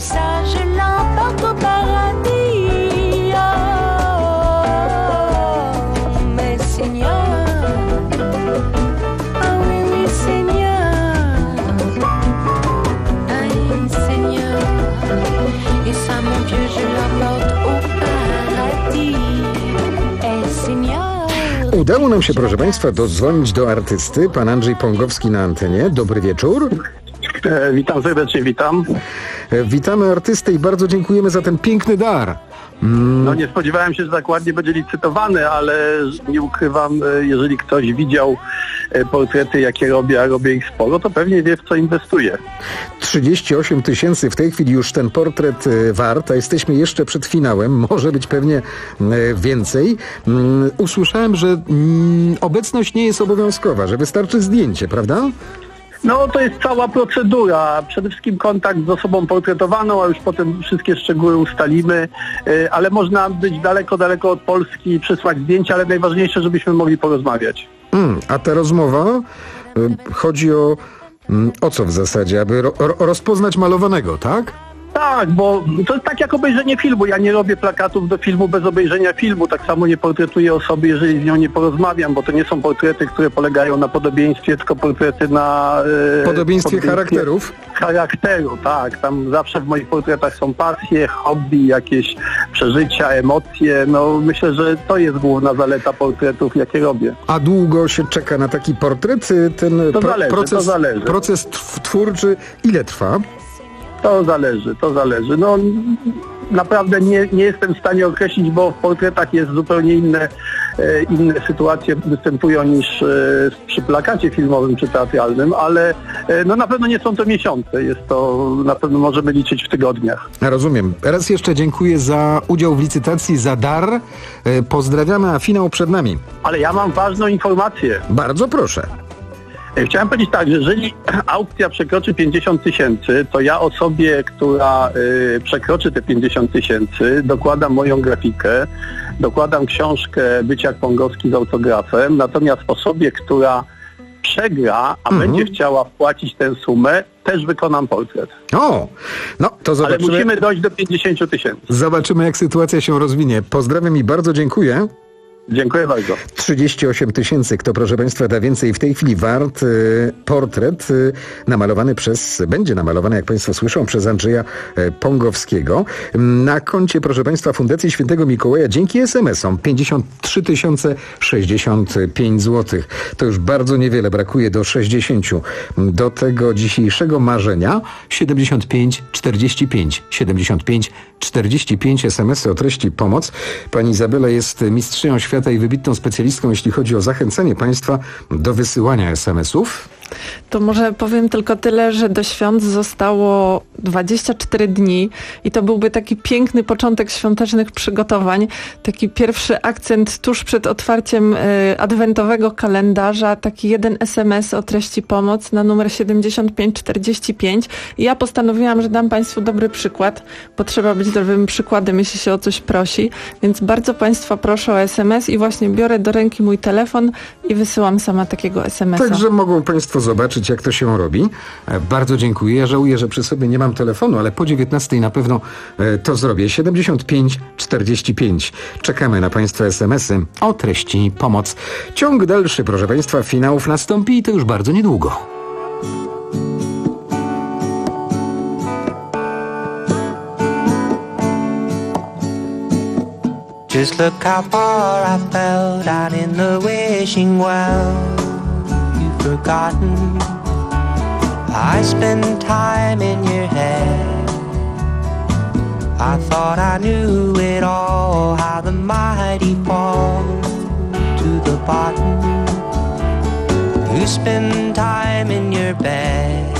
Udało nam się, proszę Państwa, dodzwonić do artysty. Pan Andrzej Pągowski na antenie. Dobry wieczór. E, witam serdecznie, witam. E, witamy artystę i bardzo dziękujemy za ten piękny dar. Mm. No nie spodziewałem się, że tak ładnie będzie licytowany, ale nie ukrywam, jeżeli ktoś widział portrety, jakie robię, a robię ich sporo, to pewnie wie, w co inwestuje. trzydzieści osiem tysięcy w tej chwili już ten portret wart, a jesteśmy jeszcze przed finałem, może być pewnie więcej. Usłyszałem, że obecność nie jest obowiązkowa, że wystarczy zdjęcie, prawda? No to jest cała procedura, przede wszystkim kontakt z osobą portretowaną, a już potem wszystkie szczegóły ustalimy, ale można być daleko, daleko od Polski, przysłać zdjęcia, ale najważniejsze, żebyśmy mogli porozmawiać. Mm, a ta rozmowa y, chodzi o, y, o co w zasadzie, aby ro, ro, rozpoznać malowanego, tak? Tak, bo to jest tak jak obejrzenie filmu. Ja nie robię plakatów do filmu bez obejrzenia filmu. Tak samo nie portretuję osoby, jeżeli z nią nie porozmawiam, bo to nie są portrety, które polegają na podobieństwie, tylko portrety na... E, podobieństwie, podobieństwie charakterów? Charakteru, tak. Tam zawsze w moich portretach są pasje, hobby, jakieś przeżycia, emocje. No myślę, że to jest główna zaleta portretów, jakie robię. A długo się czeka na taki portret? Ten to pro- zależy, proces, to zależy. Proces twórczy ile trwa? To zależy, to zależy. No naprawdę nie, nie jestem w stanie określić, bo w portretach jest zupełnie inne, e, inne sytuacje występują niż e, przy plakacie filmowym czy teatralnym, ale e, no na pewno nie są to miesiące, jest to, na pewno możemy liczyć w tygodniach. Rozumiem. Raz jeszcze dziękuję za udział w licytacji, za dar. E, pozdrawiamy, a finał przed nami. Ale ja mam ważną informację. Bardzo proszę. Chciałem powiedzieć tak, że jeżeli aukcja przekroczy pięćdziesiąt tysięcy, to ja osobie, która y, przekroczy te pięćdziesiąt tysięcy, dokładam moją grafikę, dokładam książkę Być jak Pągowski z autografem, natomiast osobie, która przegra, a mhm. będzie chciała wpłacić tę sumę, też wykonam portret. O, no to zobaczymy. Ale musimy dojść do pięćdziesiąt tysięcy. Zobaczymy, jak sytuacja się rozwinie. Pozdrawiam i bardzo dziękuję. Dziękuję bardzo. trzydzieści osiem tysięcy. Kto, proszę Państwa, da więcej? W tej chwili wart y, portret y, namalowany przez, będzie namalowany, jak Państwo słyszą, przez Andrzeja y, Pągowskiego. Na koncie, proszę Państwa, Fundacji Świętego Mikołaja dzięki es em esom pięćdziesiąt trzy tysiące sześćdziesiąt pięć złotych. To już bardzo niewiele, brakuje do sześćdziesięciu. Do tego dzisiejszego marzenia siedemdziesiąt pięć czterdzieści pięć. siedemdziesiąt pięć czterdzieści pięć es em esy o treści pomoc. Pani Izabela jest mistrzynią świata i wybitną specjalistką, jeśli chodzi o zachęcenie Państwa do wysyłania es em esów. To może powiem tylko tyle, że do świąt zostało dwadzieścia cztery dni i to byłby taki piękny początek świątecznych przygotowań, taki pierwszy akcent tuż przed otwarciem y, adwentowego kalendarza, taki jeden es em es o treści pomoc na numer siedemdziesiąt pięć czterdzieści pięć. I ja postanowiłam, że dam Państwu dobry przykład, bo trzeba być dobrym przykładem, jeśli się o coś prosi, więc bardzo Państwa proszę o es em es i właśnie biorę do ręki mój telefon i wysyłam sama takiego es em esa. Także mogą Państwo zobaczyć, jak to się robi. Bardzo dziękuję. Ja żałuję, że przy sobie nie mam telefonu, ale po dziewiętnastej na pewno to zrobię. siedemdziesiąt pięć czterdzieści pięć. Czekamy na Państwa es em esy o treści pomoc. Ciąg dalszy, proszę Państwa, finałów nastąpi i to już bardzo niedługo. Just look how far I fell down in the wishing well. You've forgotten I spent time in your head. I thought I knew it all, how the mighty fall to the bottom. You spend time in your bed.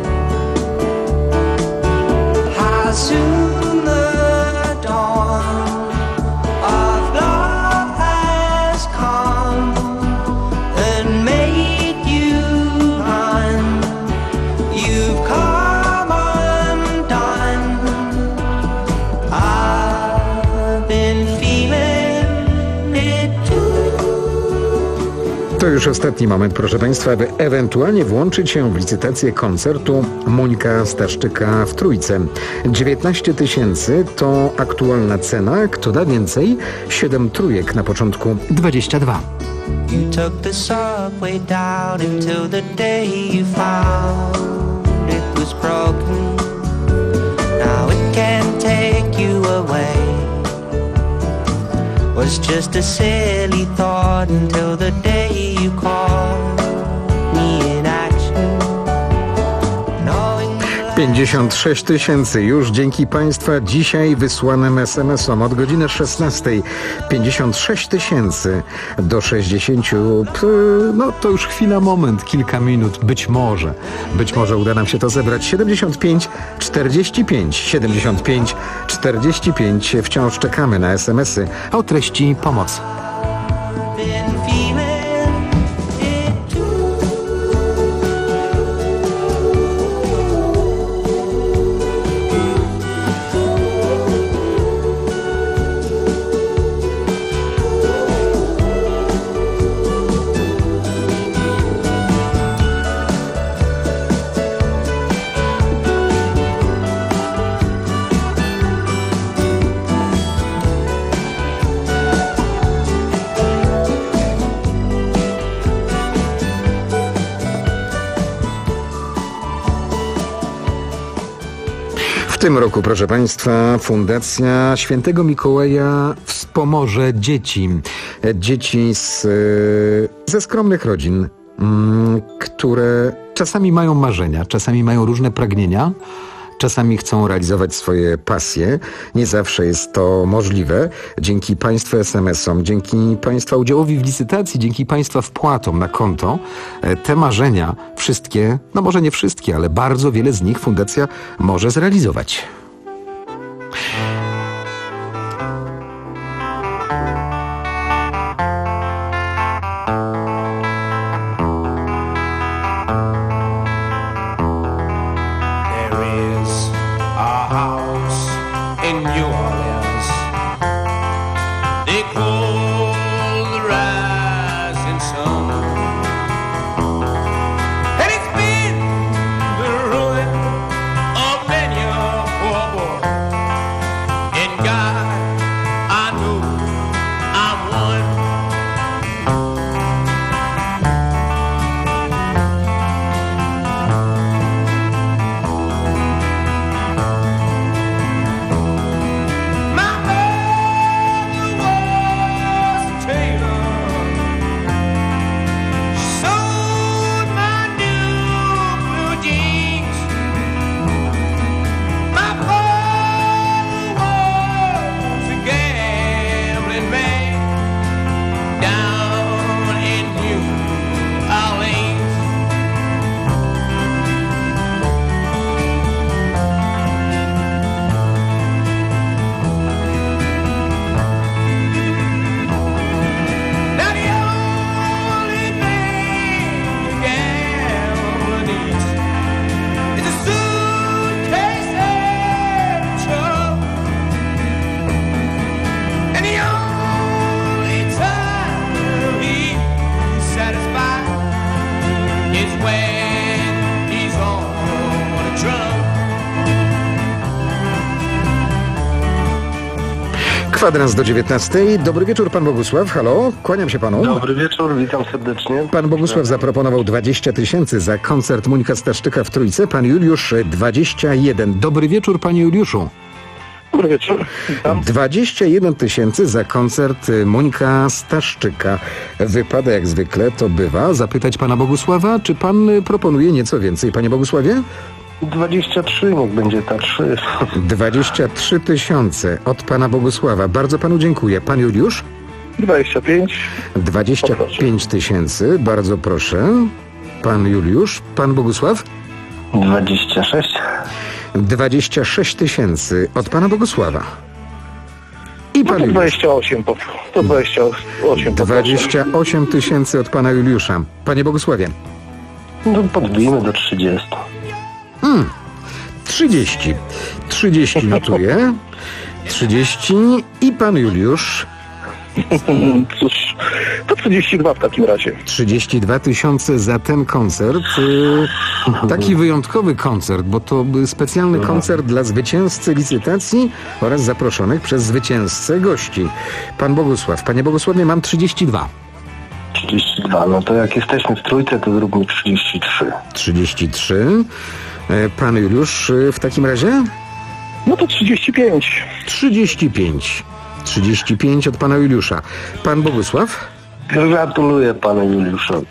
How soon the dawn of love has come and made you run. You've come undone. I've been feeling it too. To już ostatni moment, proszę Państwa, aby ewentualnie włączyć się w licytację koncertu Monika Staszczyka w Trójce. dziewiętnaście tysięcy to aktualna cena. Kto da więcej? siedem trójek na początku dwadzieścia dwa. You took the subway down until the day you found it was broken. Now it can't take you away. Was just a silly thought until the day you called me in action. pięćdziesiąt sześć tysięcy już dzięki Państwa dzisiaj wysłanym es em esom od godziny szesnastej. pięćdziesiąt sześć tysięcy do sześćdziesięciu. No to już chwila, moment, kilka minut. Być może, być może uda nam się to zebrać. siedemdziesiąt pięć czterdzieści pięć, siedemdziesiąt pięć czterdzieści pięć. Wciąż czekamy na es em esy o treści pomocy. W tym roku, proszę Państwa, Fundacja Świętego Mikołaja wspomoże dzieci. Dzieci z, ze skromnych rodzin, które czasami mają marzenia, czasami mają różne pragnienia, czasami chcą realizować swoje pasje. Nie zawsze jest to możliwe. Dzięki Państwa es em esom, dzięki Państwa udziałowi w licytacji, dzięki Państwa wpłatom na konto, te marzenia, wszystkie, no może nie wszystkie, ale bardzo wiele z nich Fundacja może zrealizować. And it's been the ruin of many a poor Kwadrans do dziewiętnastej. Dobry wieczór, pan Bogusław. Halo, kłaniam się panu. Dobry wieczór, witam serdecznie. Pan Bogusław zaproponował dwadzieścia tysięcy za koncert Monika Staszczyka w Trójce. Pan Juliusz dwadzieścia jeden. Dobry wieczór, panie Juliuszu. Dobry wieczór. Witam. dwadzieścia jeden tysięcy za koncert Monika Staszczyka. Wypada jak zwykle, to bywa. Zapytać pana Bogusława, czy pan proponuje nieco więcej, panie Bogusławie? dwadzieścia trzy, niech będzie ta trzy. dwadzieścia trzy tysiące od pana Bogusława. Bardzo panu dziękuję. Pan Juliusz? dwadzieścia pięć. dwadzieścia pięć tysięcy, bardzo proszę. Pan Juliusz, pan Bogusław? dwadzieścia sześć. dwadzieścia sześć tysięcy od pana Bogusława. I pan no to dwadzieścia osiem, po, to dwadzieścia osiem. dwadzieścia osiem tysięcy od pana Juliusza. Panie Bogusławie? No podbijmy do trzydziestu. Hmm, trzydzieści. trzydzieści notuję. trzydzieści i pan Juliusz? Cóż, to trzydzieści dwa w takim razie. trzydzieści dwa tysiące za ten koncert. Taki wyjątkowy koncert, bo to specjalny koncert dla zwycięzcy licytacji oraz zaproszonych przez zwycięzcę gości. Pan Bogusław. Panie Bogusławie, mam trzydzieści dwa. trzydzieści dwa, no to jak jesteśmy w Trójce, to zróbmy trzydzieści trzy. trzydzieści trzy. Pan Juliusz w takim razie? No to trzydzieści pięć. trzydzieści pięć. trzydzieści pięć od pana Juliusza. Pan Bogusław? Gratuluję panu Juliuszowi.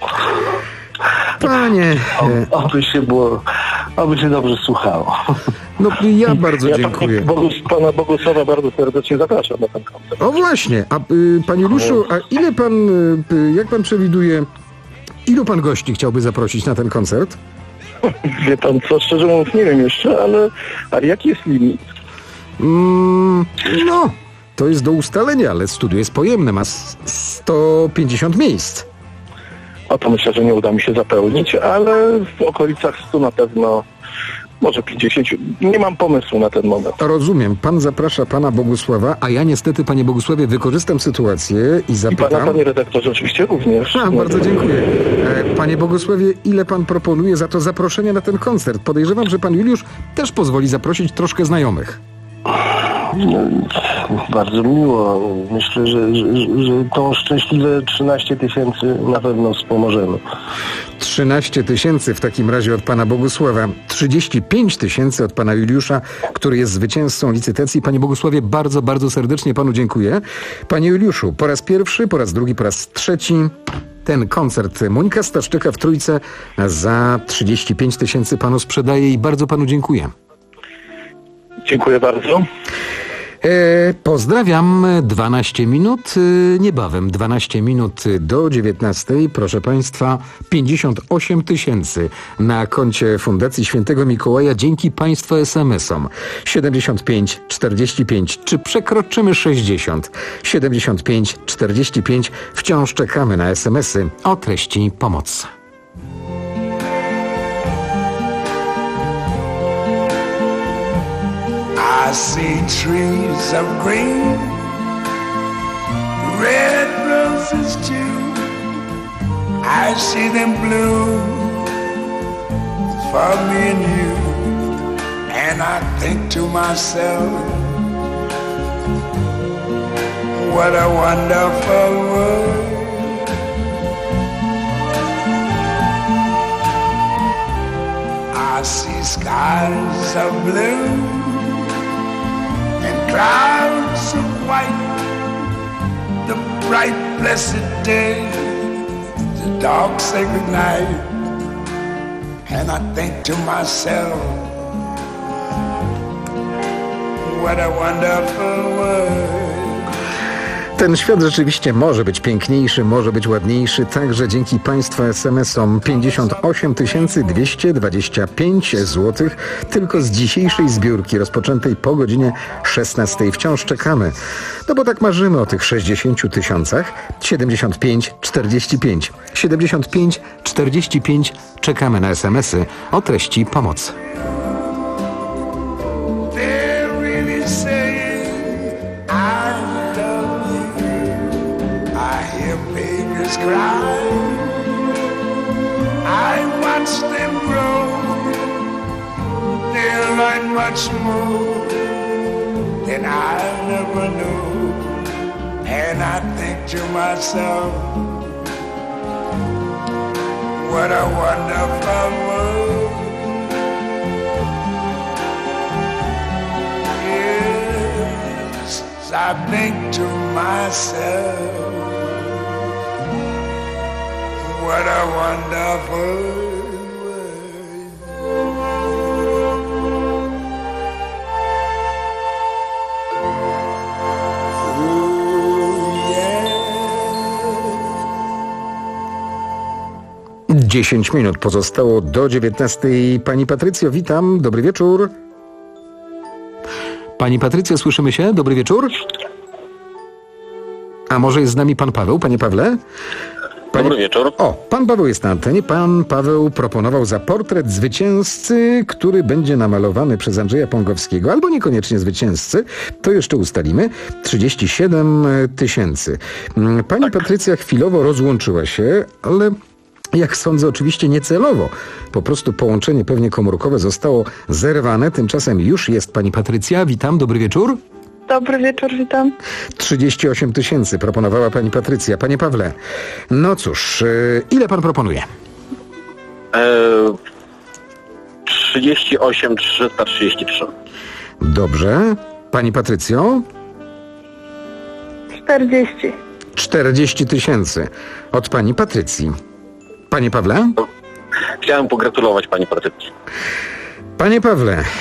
Panie... O, oby się było... Oby się dobrze słuchało. No ja bardzo ja dziękuję. Bogus, pana Bogusława bardzo serdecznie zapraszam na ten koncert. O właśnie. A y, panie Juliuszu, a ile pan... Y, jak pan przewiduje... Ilu pan gości chciałby zaprosić na ten koncert? Wie pan co, szczerze mówiąc nie wiem jeszcze, ale... Ale jaki jest limit? Mm, no... To jest do ustalenia, ale studio jest pojemne, ma sto pięćdziesiąt miejsc. A to myślę, że nie uda mi się zapełnić, ale w okolicach stu na pewno, może pięćdziesiąt. Nie mam pomysłu na ten moment. Rozumiem. Pan zaprasza pana Bogusława, a ja niestety, panie Bogusławie, wykorzystam sytuację i zapytam... I pana, panie redaktorze, oczywiście również. A, bardzo dziękuję. Panie Bogusławie, ile pan proponuje za to zaproszenie na ten koncert? Podejrzewam, że pan Juliusz też pozwoli zaprosić troszkę znajomych. No, bardzo miło. Myślę, że, że, że to szczęśliwe trzynaście tysięcy na pewno wspomożemy. trzynaście tysięcy w takim razie od pana Bogusława. trzydzieści pięć tysięcy od pana Juliusza, który jest zwycięzcą licytacji. Panie Bogusławie, bardzo, bardzo serdecznie panu dziękuję. Panie Juliuszu, po raz pierwszy, po raz drugi, po raz trzeci ten koncert Monika Staszczyka w Trójce za trzydzieści pięć tysięcy panu sprzedaję i bardzo panu dziękuję. Dziękuję bardzo. E, pozdrawiam. dwanaście minut, e, niebawem dwanaście minut do dziewiętnastej. Proszę państwa, pięćdziesiąt osiem tysięcy na koncie Fundacji Świętego Mikołaja dzięki państwa es em esom. siedemdziesiąt pięć czterdzieści pięć. Czy przekroczymy sześćdziesiąt? siedemdziesiąt pięć czterdzieści pięć. Wciąż czekamy na es em esy o treści pomoc. I see trees of green, red roses too. I see them bloom for me and you. And I think to myself, what a wonderful world. I see skies of blue and clouds of white, the bright blessed day, the dark sacred night. And I think to myself, what a wonderful world. Ten świat rzeczywiście może być piękniejszy, może być ładniejszy, także dzięki państwa es em esom. pięćdziesiąt osiem tysięcy dwieście dwadzieścia pięć złotych tylko z dzisiejszej zbiórki rozpoczętej po godzinie szesnastej. Wciąż czekamy, no bo tak marzymy o tych sześćdziesięciu tysiącach. siedemdziesiąt pięć czterdzieści pięć. siedemdziesiąt pięć czterdzieści pięć. Czekamy na es em esy o treści pomoc. Cry. I watch them grow. They'll learn much more than I never knew. And I think to myself, what a wonderful world. Yes, I think to myself, what a wonderful dziesięć minut pozostało do dziewiętnastej. Pani Patrycjo, witam. Dobry wieczór. Pani Patrycjo, słyszymy się? Dobry wieczór. A może jest z nami pan Paweł? Panie Pawle? Panie... Dobry wieczór. O, pan Paweł jest na antenie. Pan Paweł proponował za portret zwycięzcy, który będzie namalowany przez Andrzeja Pągowskiego, albo niekoniecznie zwycięzcy, to jeszcze ustalimy, trzydzieści siedem tysięcy. Pani tak. Patrycja chwilowo rozłączyła się, ale jak sądzę, oczywiście niecelowo. Po prostu połączenie pewnie komórkowe zostało zerwane. Tymczasem już jest pani Patrycja. Witam, dobry wieczór. Dobry wieczór, witam. trzydzieści osiem tysięcy proponowała pani Patrycja. Panie Pawle, no cóż, yy, ile pan proponuje? Eee, trzydzieści osiem trzysta trzydzieści trzy. Dobrze. Pani Patrycjo? czterdzieści. czterdzieści tysięcy. Od pani Patrycji. Panie Pawle? Chciałem pogratulować pani Patrycji. Panie Pawle, e,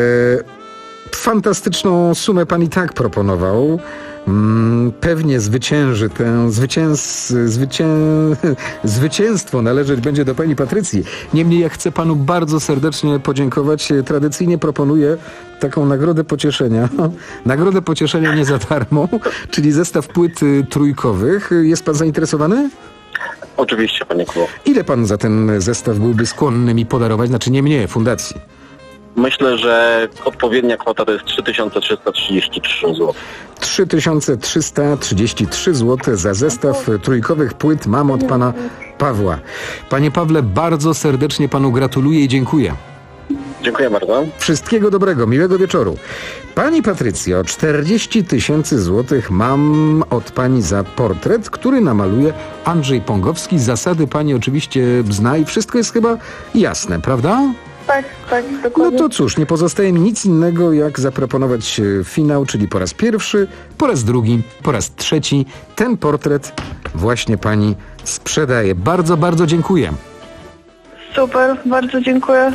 fantastyczną sumę pan i tak proponował. Mm, pewnie zwycięży tę zwycięz, zwycię, zwycięstwo należeć będzie do pani Patrycji. Niemniej ja chcę panu bardzo serdecznie podziękować. Tradycyjnie proponuję taką nagrodę pocieszenia. Nagrodę pocieszenia nie za darmo, czyli zestaw płyt trójkowych. Jest pan zainteresowany? Oczywiście, panie Kubo. Ile pan za ten zestaw byłby skłonny mi podarować? Znaczy nie mnie, fundacji. Myślę, że odpowiednia kwota to jest trzy tysiące trzysta trzydzieści trzy złote. trzy tysiące trzysta trzydzieści trzy złote za zestaw trójkowych płyt mam od pana Pawła. Panie Pawle, bardzo serdecznie panu gratuluję i dziękuję. Dziękuję bardzo. Wszystkiego dobrego, miłego wieczoru. Pani Patrycjo, czterdzieści tysięcy złotych mam od pani za portret, który namaluje Andrzej Pągowski. Zasady pani oczywiście zna i wszystko jest chyba jasne, prawda? Tak, tak, dokładnie. No to cóż, nie pozostaje mi nic innego, jak zaproponować finał, czyli po raz pierwszy, po raz drugi, po raz trzeci. Ten portret właśnie pani sprzedaje. Bardzo, bardzo dziękuję. Super, bardzo dziękuję.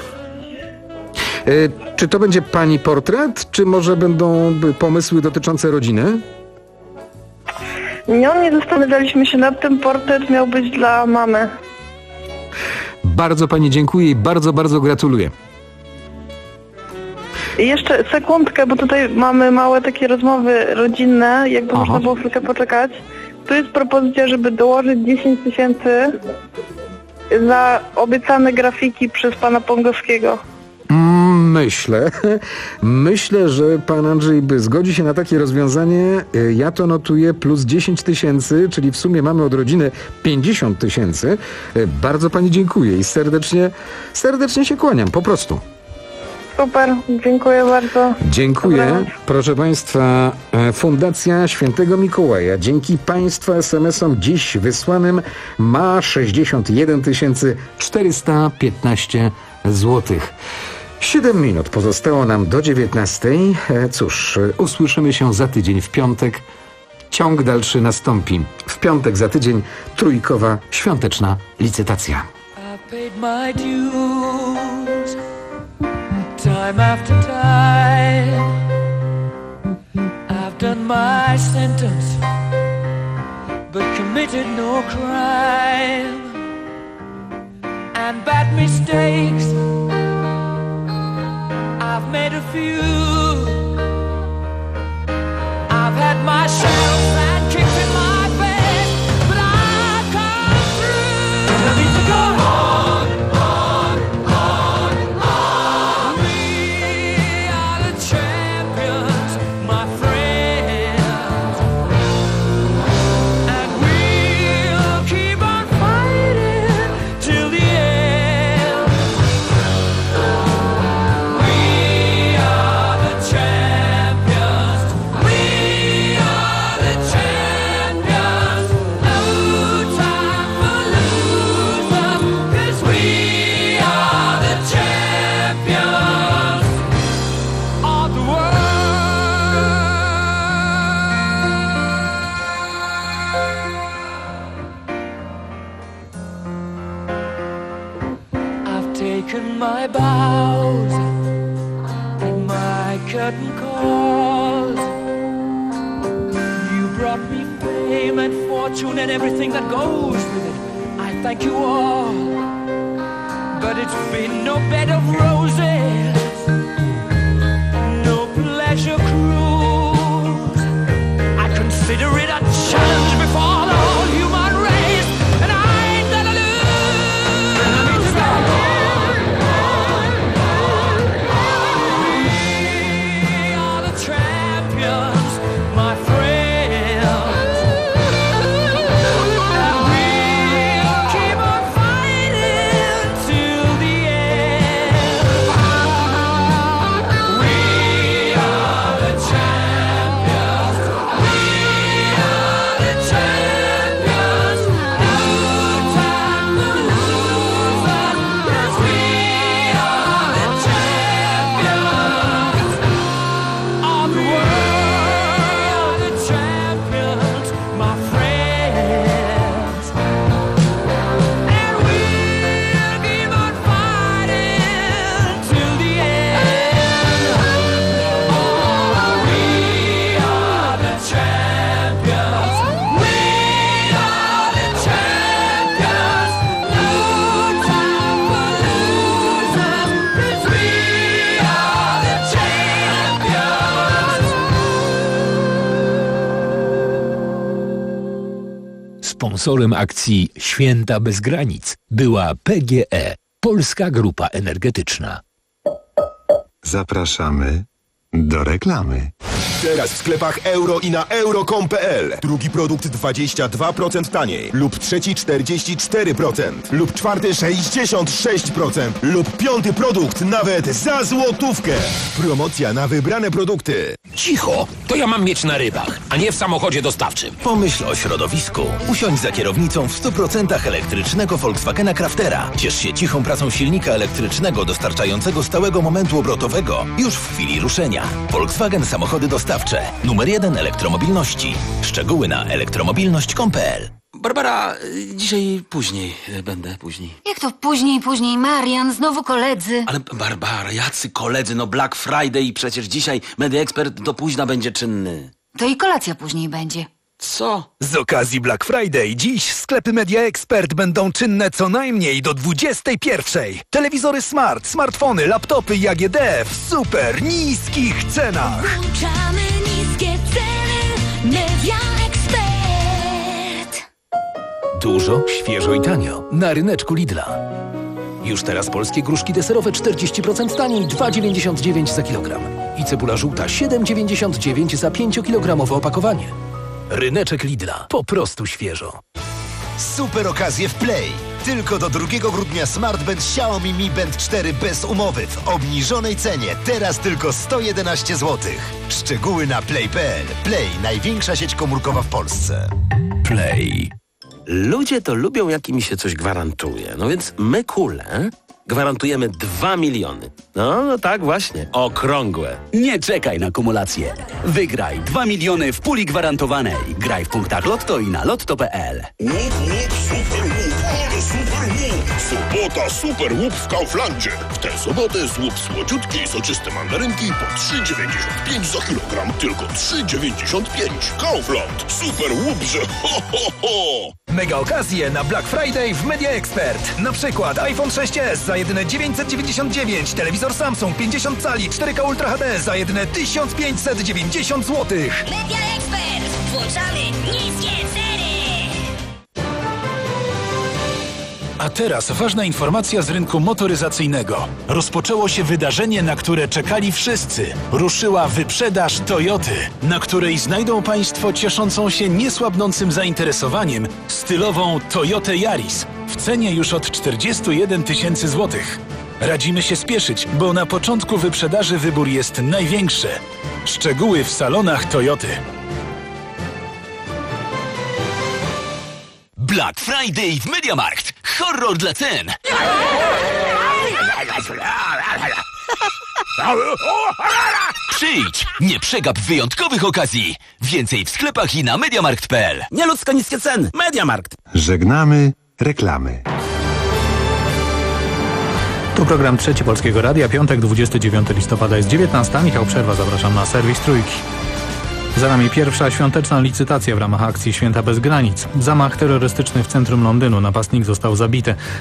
Y, czy to będzie pani portret, czy może będą pomysły dotyczące rodziny? Nie, nie zastanawialiśmy się nad tym. Portret miał być dla mamy. Bardzo pani dziękuję i bardzo, bardzo gratuluję. I jeszcze sekundkę, bo tutaj mamy małe takie rozmowy rodzinne, jakby Aha. można było chwilkę poczekać. Tu jest propozycja, żeby dołożyć dziesięć tysięcy za obiecane grafiki przez pana Pągowskiego. Myślę, myślę, że pan Andrzej by zgodzi się na takie rozwiązanie. Ja to notuję plus dziesięć tysięcy, czyli w sumie mamy od rodziny pięćdziesiąt tysięcy. Bardzo pani dziękuję i serdecznie, serdecznie się kłaniam, po prostu. Super, dziękuję bardzo. Dziękuję. Dobranoc. Proszę państwa, Fundacja Świętego Mikołaja dzięki państwa es em esom dziś wysłanym ma sześćdziesiąt jeden tysięcy czterysta piętnaście złotych. Siedem minut pozostało nam do dziewiętnastej. Cóż, usłyszymy się za tydzień w piątek. Ciąg dalszy nastąpi. W piątek za tydzień trójkowa świąteczna licytacja. I paid my dues, time after time. I've done my sentence, but committed no crime. And bad mistakes I've made a few. I've had my share of bad kicks in my face, but I've come through. I need to go on, on, on, on. We are the champions, my friends, and we'll keep on fighting till the end. We are the champions. in my bowels, my curtain calls. You brought me fame and fortune and everything that goes with it. I thank you all, but it's been no bed of roses, no pleasure cruise. I consider it a challenge before the whole human race, and I ain't gonna lose. I mean, to go. We are the champions, my friends, and we'll keep on fighting till the end. We are the champions. We are the champions. No time to lose us, 'cause we are the champions of the world. The champions, my friends, and we'll keep on fighting till the end. Oh, we are the champions. We are the champions. No time for losers, 'cause we are the champions. Sponsorem akcji Święta bez granic była P G E, Polska Grupa Energetyczna. Zapraszamy do reklamy. Teraz w sklepach euro i na euro kropka com kropka pe el. Drugi produkt dwadzieścia dwa procent taniej. Lub trzeci czterdzieści cztery procent. Lub czwarty sześćdziesiąt sześć procent. Lub piąty produkt nawet za złotówkę. Promocja na wybrane produkty. Cicho! To ja mam mieć na rybach, a nie w samochodzie dostawczym. Pomyśl o środowisku. Usiądź za kierownicą w stu procentach elektrycznego Volkswagena Craftera. Ciesz się cichą pracą silnika elektrycznego dostarczającego stałego momentu obrotowego już w chwili ruszenia. Volkswagen Samochody Dostawcze. Numer jeden elektromobilności. Szczegóły na elektromobilność kropka com kropka pe el. Barbara, dzisiaj później będę, później. Jak to później, później? Marian, znowu koledzy. Ale Barbara, jacy koledzy? No Black Friday i przecież dzisiaj Media Expert do późna będzie czynny. To i kolacja później będzie. Co? Z okazji Black Friday dziś sklepy Media Expert będą czynne co najmniej do dwudziestej pierwszej. Telewizory smart, smartfony, laptopy i A G D w super niskich cenach. Włączamy niskie ceny. Media Expert. Dużo, świeżo i tanio na ryneczku Lidla. Już teraz polskie gruszki deserowe czterdzieści procent taniej, dwa dziewięćdziesiąt dziewięć za kilogram. I cebula żółta siedem dziewięćdziesiąt dziewięć za pięciokilogramowe opakowanie. Ryneczek Lidla. Po prostu świeżo. Super okazje w Play. Tylko do drugiego grudnia Smartband Xiaomi Mi Band cztery bez umowy w obniżonej cenie. Teraz tylko sto jedenaście złotych. Szczegóły na play kropka pe el. Play, największa sieć komórkowa w Polsce. Play. Ludzie to lubią, jak im się coś gwarantuje. No więc my, Kule, gwarantujemy dwa miliony. No, no tak właśnie, okrągłe. Nie czekaj na kumulację. Wygraj dwa miliony w puli gwarantowanej. Graj w punktach Lotto i na lotto kropka pe el. Łup, łup, super łup, ale super łup. Sobota super łup w Kauflandzie. W tę sobotę złup słodziutkie i soczyste mandarynki po trzy dziewięćdziesiąt pięć za kilogram. Tylko trzy dziewięćdziesiąt pięć. Kaufland. Super łup, że ho, ho, ho. Mega okazje na Black Friday w Media Expert. Na przykład iPhone sześć es za jedyne dziewięćset dziewięćdziesiąt dziewięć, telewizor Samsung pięćdziesiąt cali cztery K Ultra H D za jedyne tysiąc pięćset dziewięćdziesiąt złotych. Media Expert. Włączamy niskie ceny. A teraz ważna informacja z rynku motoryzacyjnego. Rozpoczęło się wydarzenie, na które czekali wszyscy. Ruszyła wyprzedaż Toyoty, na której znajdą Państwo cieszącą się niesłabnącym zainteresowaniem stylową Toyotę Yaris w cenie już od czterdziestu jeden tysięcy złotych. Radzimy się spieszyć, bo na początku wyprzedaży wybór jest największy. Szczegóły w salonach Toyoty. Black Friday w MediaMarkt. Horror dla cen. Przyjdź, nie przegap wyjątkowych okazji. Więcej w sklepach i na mediamarkt kropka pe el. Nieludzko niskie ceny. MediaMarkt. Żegnamy reklamy. Tu program Trzeci Polskiego Radia, piątek, dwudziestego dziewiątego listopada jest dziewiętnasta. Michał Przerwa, zapraszam na serwis Trójki. Za nami pierwsza świąteczna licytacja w ramach akcji Święta bez granic. Zamach terrorystyczny w centrum Londynu. Napastnik został zabity.